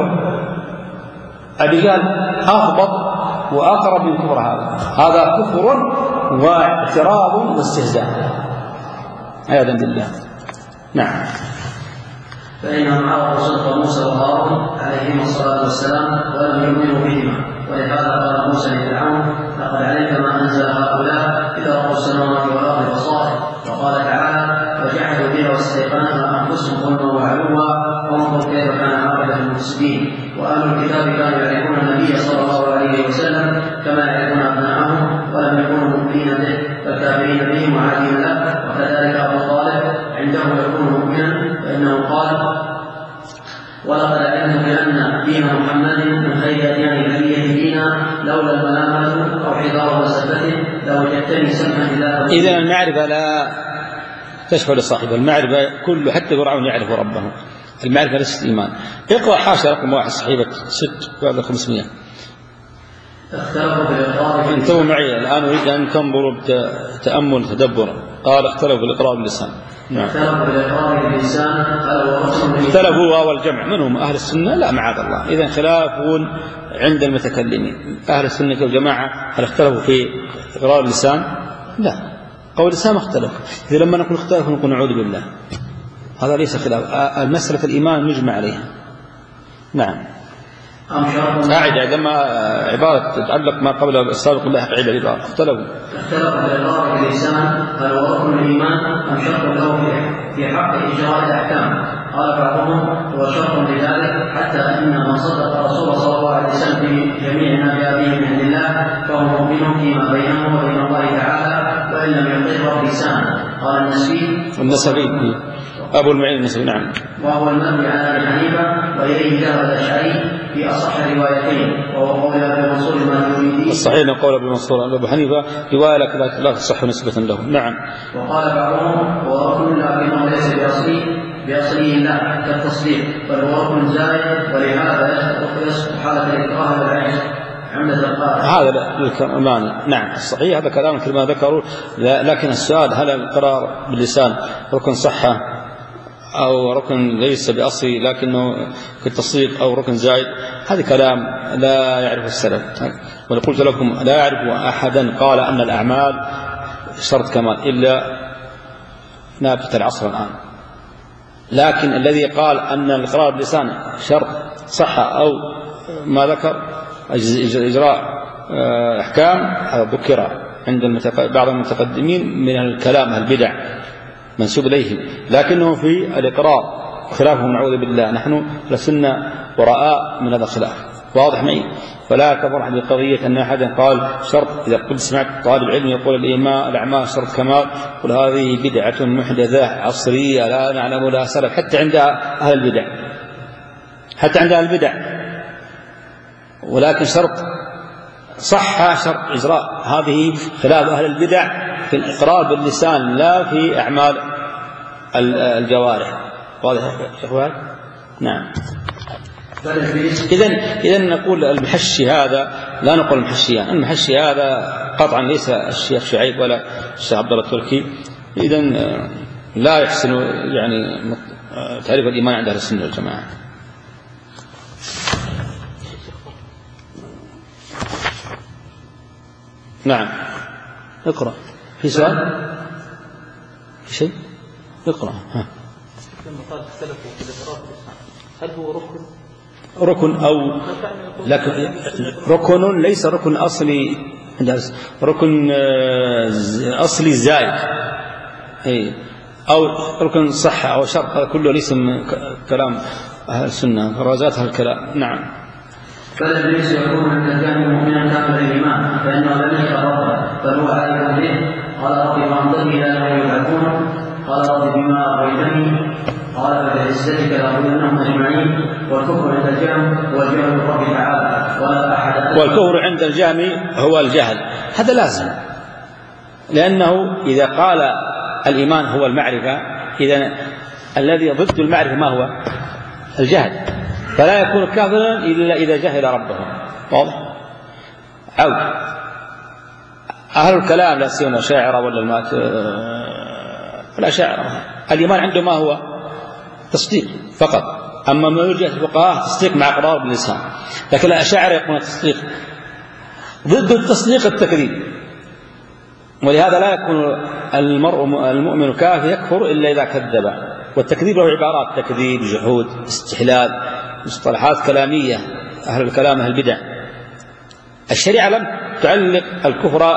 الرجال أضبط وأقرب من كفر هذا، هذا كفر واعتراض واستهزاء عياذا بالله. نعم. فإنهم عرفوا صدق موسى وهارون عليهما الصلاة والسلام ولم يؤمنوا بهما، ولهذا قال موسى لفرعون لقد علمت ما أنزل هؤلاء إذا رب السماوات والأرض بصائر. وقال تعالى وجحدوا بها واستيقنتها أنفسهم ظلما وعلوا وانظر كيف كان عاقبة المفسدين. وأهل الكتاب كانوا يعرفون النبي صلى الله عليه وسلم كما يعرفون أبناءهم ولم يكونوا مؤمنين به فالكافرين به وعادين له. وكذلك أبو طالب عنده يكون مؤمنا فإنه قال ولقد علمت بأن دين محمد من خير أديان البرية دينا لولا الملامة أو حذار مسبته لوجدتني سمحا إذا. إذن المعرفة لا تشمل صاحبه، المعرفة كل حتى فرعون يعرف ربه، المعرفة ليست إيمان. اقرأ حاشا رقم واحد صحيفة ست بعد خمسمائة. اختلفوا بالإقرار. انتبهوا معي الآن، أريد أن تنظروا بتأمل تدبر. قال اختلفوا بالإقرار باللسان. نعم. اختلفوا بالإقرار باللسان. اختلفوا واو الجمع، من هم أهل السنة؟ لا معاذ الله. إذا خلاف عند المتكلمين. أهل السنة والجماعة هل اختلفوا في إقرار اللسان؟ لا، قول اللسان ما اختلف. إذا لما نقول اختلفوا نقول نعوذ بالله، هذا ليس خلاف. المسألة الإيمان مجمع عليها. نعم. قاعدة عندما عبارة تتعلق ما قبل السابق الله قاعدة العبارة اختلفوا. اختلفوا بالإقرار باللسان هل هو ركن الإيمان أم شرط له في حق إجراء الأحكام؟ قال بعضهم هو شرط لذلك حتى أن من صدق الرسول صلى الله عليه وسلم في جميع ما جاء به من عند الله فهو مؤمن فيما بينه وبين الله تعالى وإن لم يقره بلسانه. قال النسبي النسبي أبو المعين النسبي. نعم. وهو المبني على أبي حنيفة وإليه ذهب الأشعري في أصح روايتين وهو قول أبي منصور الماتريدي. الصحيح قول أبي منصور أبو حنيفة رواية لكن لا تصح نسبة له. نعم. وقال بعضهم هو ركن لكنه ليس بأصله بأصله لا كالتصديق بل هو ركن زائد ولهذا يسقط حالة الإكراه والعجز عند القائل. هذا للكمال. نعم الصحيح هذا كلام كما ذكروا، لكن السؤال هل الإقرار باللسان ركن صحة أو ركن ليس بأصلي لكنه كالتصديق أو ركن زائد؟ هذا كلام لا يعرف السلف. وقلت لكم لا يعرف أحدا قال أن الأعمال شرط كمال إلا نابت العصر الآن. لكن الذي قال أن الإقرار باللسان شرط صحة أو ما ذكر إجراء أحكام هذا ذكر عند بعض المتقدمين من الكلام البدع منسوب إليهم، لكنه في الإقرار خلافهم نعوذ بالله. نحن لسنا وراء من هذا الخلاف، واضح معي؟ فلا تفرح بقضية أن أحدا قال شرط. إذا قلت سمعت طالب علم يقول الإيمان الأعمال شرط كمال، قل هذه بدعة محدثة عصرية لا نعلم لها سلف حتى عند أهل البدع، حتى عند أهل البدع. ولكن شرط صح شرط إجراء، هذه خلاف أهل البدع في الإقرار باللسان لا في أعمال الجوارح. واضح يا إخوان؟ نعم. إذن إذن نقول المحشي هذا لا نقول المحشيان، المحشي هذا قطعا ليس الشيخ شعيب ولا الشيخ عبد الله التركي. إذن لا يحسن يعني تعريف الإيمان عند أهل السنة والجماعة. نعم. اقرأ. في سؤال؟ في شيء؟ اقرأ. ها. لما قال اختلفوا في الإقرار هل هو ركن؟ ركن أو لكن ركن ليس ركن أصلي، ركن أصلي زائد، أو ركن صحة أو شرط، هذا كله ليس من كلام أهل السنة، فرازات هالكلام. نعم. فلا ليس يكون أن كان مؤمنا كامل الإيمان فإنه لم يتغفر بل هو عالم به. قال ربي فانظرني إلى يوم يبعثون. قال رب بما أغويتني. قال فبعزتك لأغوينهم أجمعين. والكفر عند الجهم هو الجهل برب تعالى ولا أحد. والكفر عند الجهم هو الجهل، هذا لازم، لأنه إذا قال الإيمان هو المعرفة إذا الذي ضد المعرفة ما هو؟ الجهل، فلا يكون كافرا إلا إذا جهل ربه. واضح؟ أو أهل الكلام لا سيما الأشاعرة ولا المات الأشاعرة الإيمان عنده ما هو؟ تصديق فقط، أما ما يوجد الفقهاء تصديق مع إقرار باللسان، لكن الأشاعرة يقولون التصديق ضد التصديق التكذيب، ولهذا لا يكون المرء المؤمن كافر يكفر إلا إذا كذب. والتكذيب له عبارات: تكذيب، جحود، استحلال، مصطلحات كلامية أهل الكلام أهل البدع. الشريعة لم تعلق الكفر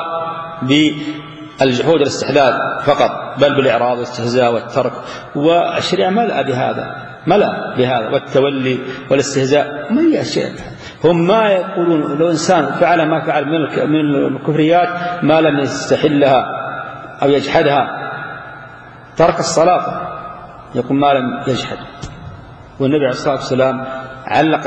بالجحود والاستحلال فقط، بل بالإعراض والاستهزاء والترك، والشريعة ملأ بهذا ملأ بهذا والتولي والاستهزاء. ما هي أشياء هم ما يقولون لو إنسان فعل ما فعل من الكفريات ما لم يستحلها أو يجحدها ترك الصلاة، يقول ما لم يجحد. والنبي عليه الصلاة والسلام علق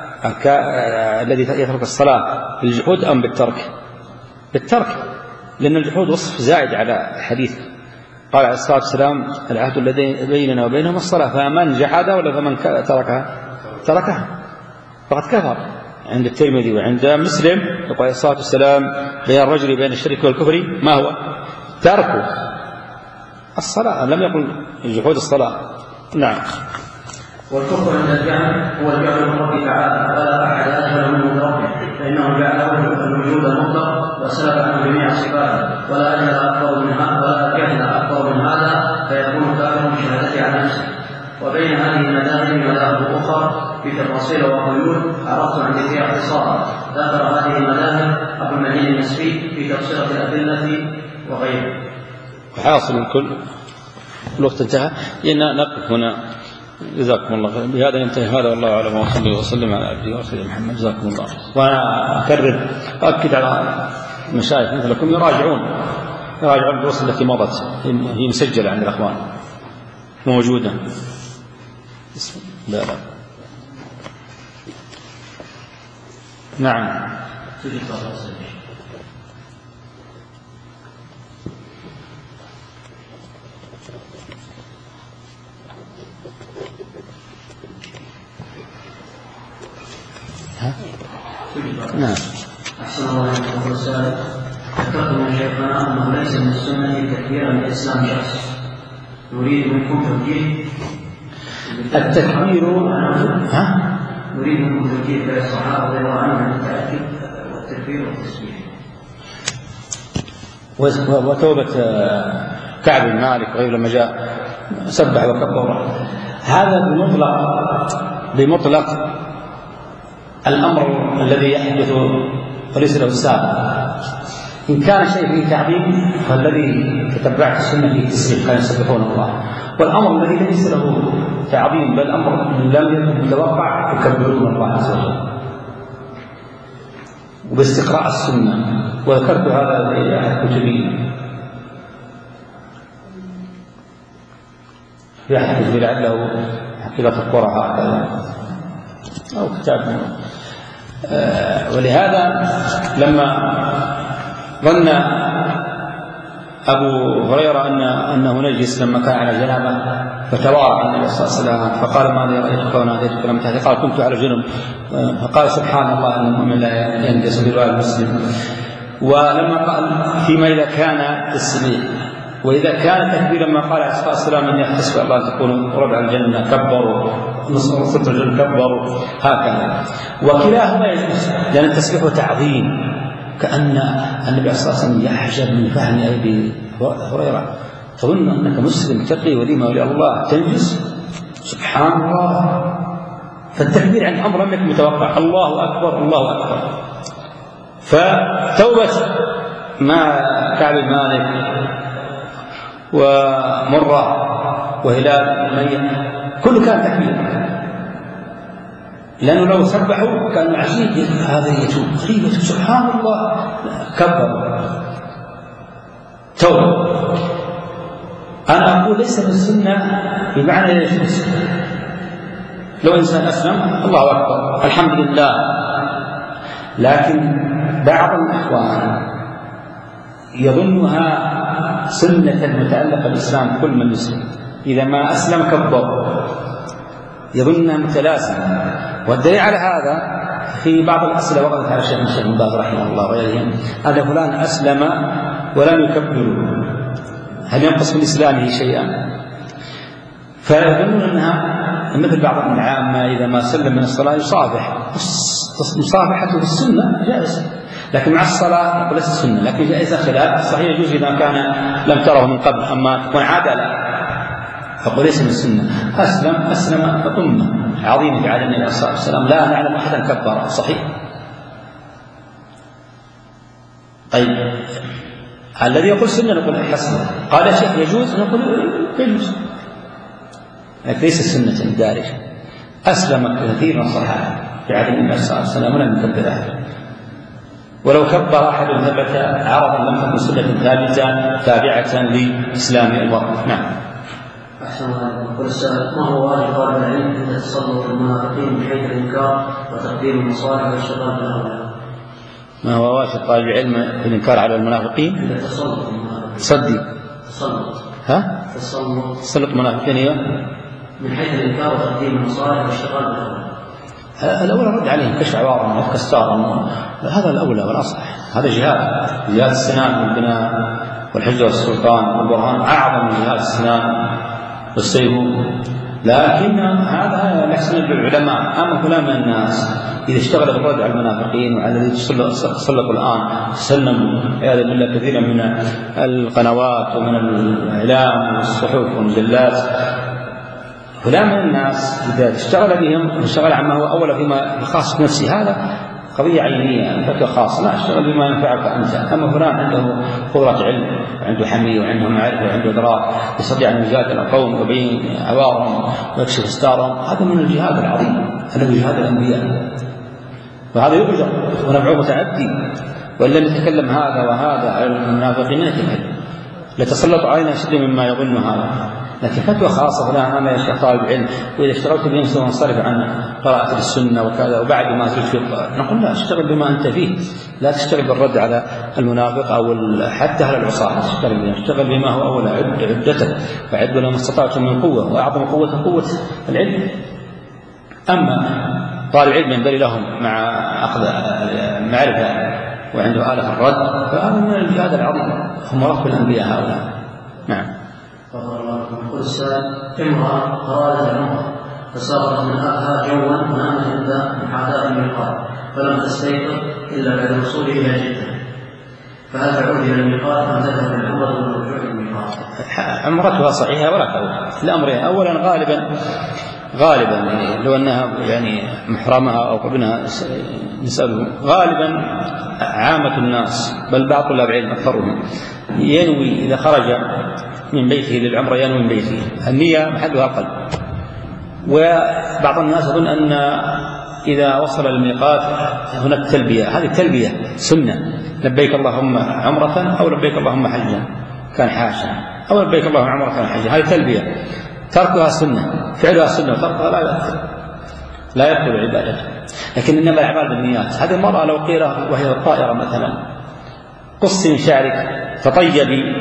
الذي يترك الصلاة بالجحود أم بالترك؟ بالترك، لأن الجحود وصف زائد على الحديث. قال عليه الصلاة والسلام: العهد الذي بيننا وبينهم الصلاة، فمن جحدها ولا فمن تركها تركها فقد كفر. عند الترمذي وعند مسلم يقول عليه الصلاة والسلام: بين الرجل بين الشرك والكفر ما هو؟ ترك الصلاة، لم يقل جحود الصلاة. نعم. والكفر عند الجهل هو الجهل برب تعالى ولا أحد أجهل منه بربه، فإنه جعله الوجود المطلق وسلب عنه جميع صفاته، ولا أجهل أكبر من هذا ولا جهل أكبر من هذا فيكون كافرا بشهادته على نفسه. وبين هذه المذاهب مذاهب أخرى في تفاصيل وحلول عرفت عن فيها اختصارا. ذكر هذه المذاهب أبو المدين النسبي في تفسير الأدلة وغيره. حاصل الكل الوقت انتهى، لأن نقف هنا. جزاكم الله خير. بهذا ينتهي هذا، والله أعلم، وصلى وسلم على عبده ورسوله محمد. جزاكم الله. وأنا أكرر أؤكد على المشايخ مثلكم يراجعون يراجعون الدروس التي مضت، هي مسجلة عند الأخوان موجودة. لا لا نعم. ها؟ نعم. أحسن الله إليكم السؤال. ذكرت من شيخنا أنه ليس من السنة تكبيرا للإسلام شخص. نريد منكم توجيه التكبير. ها؟ نريد منكم توجيه بين الصحابة رضي الله عنهم عن التأكيد والتكبير والتسبيح. وتوبة كعب بن مالك وغيره لما جاء سبح وكبر، هذا بمطلق بمطلق الأمر الذي يحدث وليس له السابق. إن كان شيء فيه تعظيم فالذي تتبعت السنة فيه تسبيح، كانوا يسبحون الله. والأمر الذي ليس له تعظيم بل أمر لم يكن متوقع يكبرون الله عز وجل وباستقراء السنة. وذكرت هذا في أحد كتبي في أحد كتبي لعله حقيقة القرى هكذا أو كتاب. آه ولهذا لما ظن أبو هريرة أن أنه نجس لما كان على جنابه فتوارى النبي صلى الله عليه وسلم فقال ما لي رأيتك وناديتك لم تهدي قال كنت على جنب فقال سبحان الله أن المؤمن لا ينجس برواية المسلم. ولما قال فيما إذا كان تسليم وإذا كان تكبيرا ما قال عليه الصلاة والسلام إني أحتسب الله أن تكون ربع الجنة كبروا نصف ست الجنة كبروا هكذا. وكلاهما يجوز لأن التسبيح تعظيم كأن النبي صلى الله عليه وسلم يحجب من فهم أبي هريرة تظن أنك مسلم تقي وليما ولي الله تنجس سبحان الله. فالتكبير عن أمر أنك متوقع الله أكبر الله أكبر. فتوبة مع كعب مالك ومرة وهلال أمية كله كان تكبير لأنه لو سبحوا كان عجيب هذا يتوب غريبة سبحان الله كبر توبة. أنا أقول ليس بالسنة بمعنى يجوز لو إنسان أسلم الله أكبر الحمد لله. لكن بعض الإخوان يظنها سنة متعلقة بالإسلام كل من يسلم إذا ما أسلم كبر يظنها متلازمة. والدليل على هذا في بعض الأسئلة وردت على الشيخ الشيخ بن باز رحمه الله وغيرهم أن فلان أسلم ولم يكبر هل ينقص من إسلامه شيئا؟ فيظنون أنها مثل بعض العامة إذا ما سلم من الصلاة يصافح مصافحته في السنة جائزة لكن مع الصلاة نقول ليس السنة لكن جائزة خلاف صحيح يجوز إذا كان لم تره من قبل أما تكون عادة لا فقل ليس من السنة. أسلم أسلم فقمة عظيمة على النبي صلى الله عليه وسلم لا نعلم أحدا كبر صحيح. طيب الذي يقول سنة نقول حسن قال يا شيخ يجوز نقول يجوز لكن ليس السنة الدارجة. أسلم كثير من الصحابة في عهد النبي صلى الله عليه وسلم ولم يكبر أحد ولو كبر أحد ثبت عرضا لم تكن سنة ثابتة تابعة لإسلام الوقت. نعم. أحسن الله. يقول السائل ما هو واجب طالب العلم عند تسلط المنافقين من حيث الإنكار وتقديم المصالح والاشتغال بالأولى؟ ما هو واجب طالب العلم في الإنكار على المنافقين؟ عند تسلط المنافقين. صدق. تسلط. ها؟ تسلط. تسلط المنافقين هي؟ من حيث الإنكار وتقديم المصالح والاشتغال بالأولى. الأولى رد عليهم كشف عوارهم وكستارهم هذا الأولى والأصح. هذا جهاد جهاد السنان والبناء والحجة والسلطان والبرهان أعظم من جهاد السنان والسيف. لكن هذا يحسن العلماء. أما كلام الناس إذا اشتغل بالرد على المنافقين وعلى الذي تسلطوا الآن تسلموا عياذا بالله كثيرا من القنوات ومن الإعلام والصحف والمجلات فلا من الناس إذا اشتغل بهم اشتغل عما هو أول فيما يخاص بنفسه هذا قضية عينية فتوى خاصة لا اشتغل بما ينفعك أنت. أما فلان عنده قدرة علم وعنده حمية وعنده معرفة وعنده إدراك يستطيع أن يجادل القوم ويبين عوارهم ويكشف ستارهم هذا من الجهاد العظيم الذي جهاد الأنبياء وهذا يؤجر ونفعه متعدي. وإن لم يتكلم هذا وهذا على المنافقين يتكلم لتسلط علينا شد مما يظن هذا. لكن فتوى خاصة فلا أنا يا شيخ طالب علم وإذا اشتغلت بهم سوف انصرف عن قراءة السنة وكذا وبعد ما زلت في نقول لا اشتغل بما أنت فيه لا تشتغل بالرد على المنافق أو حتى على العصاة اشتغل بما اشتغل بما هو أول عد عدته وعدوا لما استطعتم من قوة وأعظم قوة قوة العلم. أما طالب علم ينبغي لهم مع أخذ معرفة وعنده آلة الرد فهذا من الجهاد العظيم هم رب الأنبياء هؤلاء. نعم. يقول السائل امرأة أرادت العمرة فسافرت من أهلها جوا ونامت عند محاذاة الميقات فلم تستيقظ إلا بعد الوصول إلى جدة فهل تعود إلى الميقات أم تذهب العمرة دون الرجوع إلى الميقات؟ عمرتها صحيحة ولا تعود لأمرها. أولا غالبا غالبا يعني لو أنها يعني محرمها أو ابنها نسأله غالبا عامة الناس بل بعض طلاب العلم أكثرهم ينوي إذا خرج من بيته للعمرة ينوي من بيته النية محلها القلب. وبعض الناس يظن أن إذا وصل الميقات هناك تلبية هذه التلبية سنة لبيك اللهم عمرة أو لبيك اللهم حجا كان حاشا أو لبيك اللهم عمرة كان حجا هذه تلبية تركها سنة فعلها سنة وتركها لا يبطل لا يبطل عبادته. لكن إنما الأعمال بالنيات. هذه المرأة لو قيل وهي الطائرة مثلا قصي من شعرك تطيبي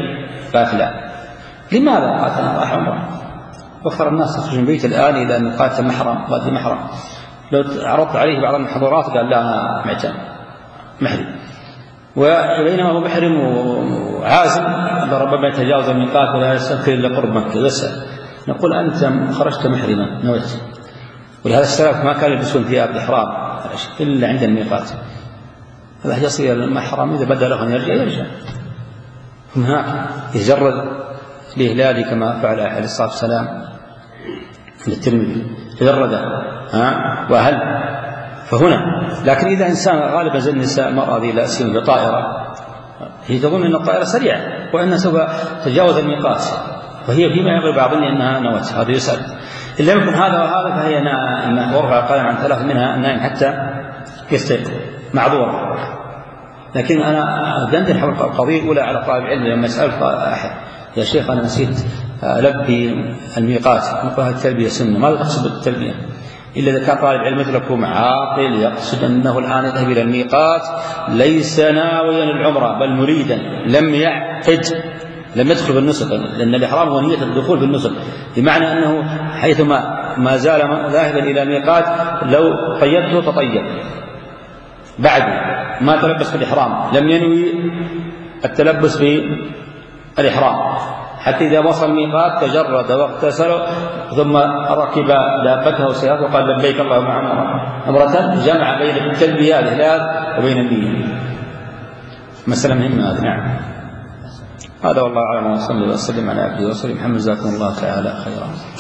قالت لا. لماذا؟ قالت أنا راح عمره. أكثر الناس يخرج من بيت الآن إلى ميقات محرم وادي محرم. لو عرضت عليه بعض المحظورات قال لا أنا معتم محرم، وبينما هو محرم وعازم ربما يتجاوز الميقات ولا يستذكر إلا قرب مكة يسأل. نقول أنت خرجت محرما نويت، ولهذا السلف ما كانوا يلبسون ثياب الإحرام إلا عند الميقات. هذا يصير المحرم إذا بدا له أن يرجع يرجع، هناك يجرد لإهلاله كما فعل عليه الصلاة والسلام للترمذي تجرده ها وأهل. فهنا لكن إذا إنسان غالبا زي النساء المرأة ذي لا سيما بطائرة هي تظن أن الطائرة سريعة وأنها سوف تجاوز الميقات، وهي فيما ينبغي بعضهم أنها نوت. هذا يسأل إن لم يكن هذا وهذا فهي نائمة ورفع القلم عن ثلاث منها النائم حتى يستيقظ معذورة. لكن أنا دندن حول القضية الأولى على طالب العلم لما سألت أحد يا شيخ أنا نسيت ألبي الميقات، نقول هذه التلبية سنة، ما تقصد التلبية إلا إذا كان طالب علم مثلكم عاقل يقصد أنه الآن يذهب إلى الميقات ليس ناويا العمرة بل مريدا لم يعقد لم يدخل بالنسك، لأن الإحرام هو نية الدخول بالنسك، بمعنى أنه حيثما ما زال ذاهبا إلى الميقات لو طيبته تطيب بعد ما تلبس بالإحرام لم ينوي التلبس بالإحرام حتى إذا وصل الميقات تجرد واغتسل ثم ركب دابته وسيارته وقال لبيك اللهم عمرة، جمع بين التلبية الإهلال وبين النية. مسألة مهمة هذه. نعم هذا والله أعلم، وصلى وسلم على عبده ورسوله محمد جزاكم الله تعالى خيرا.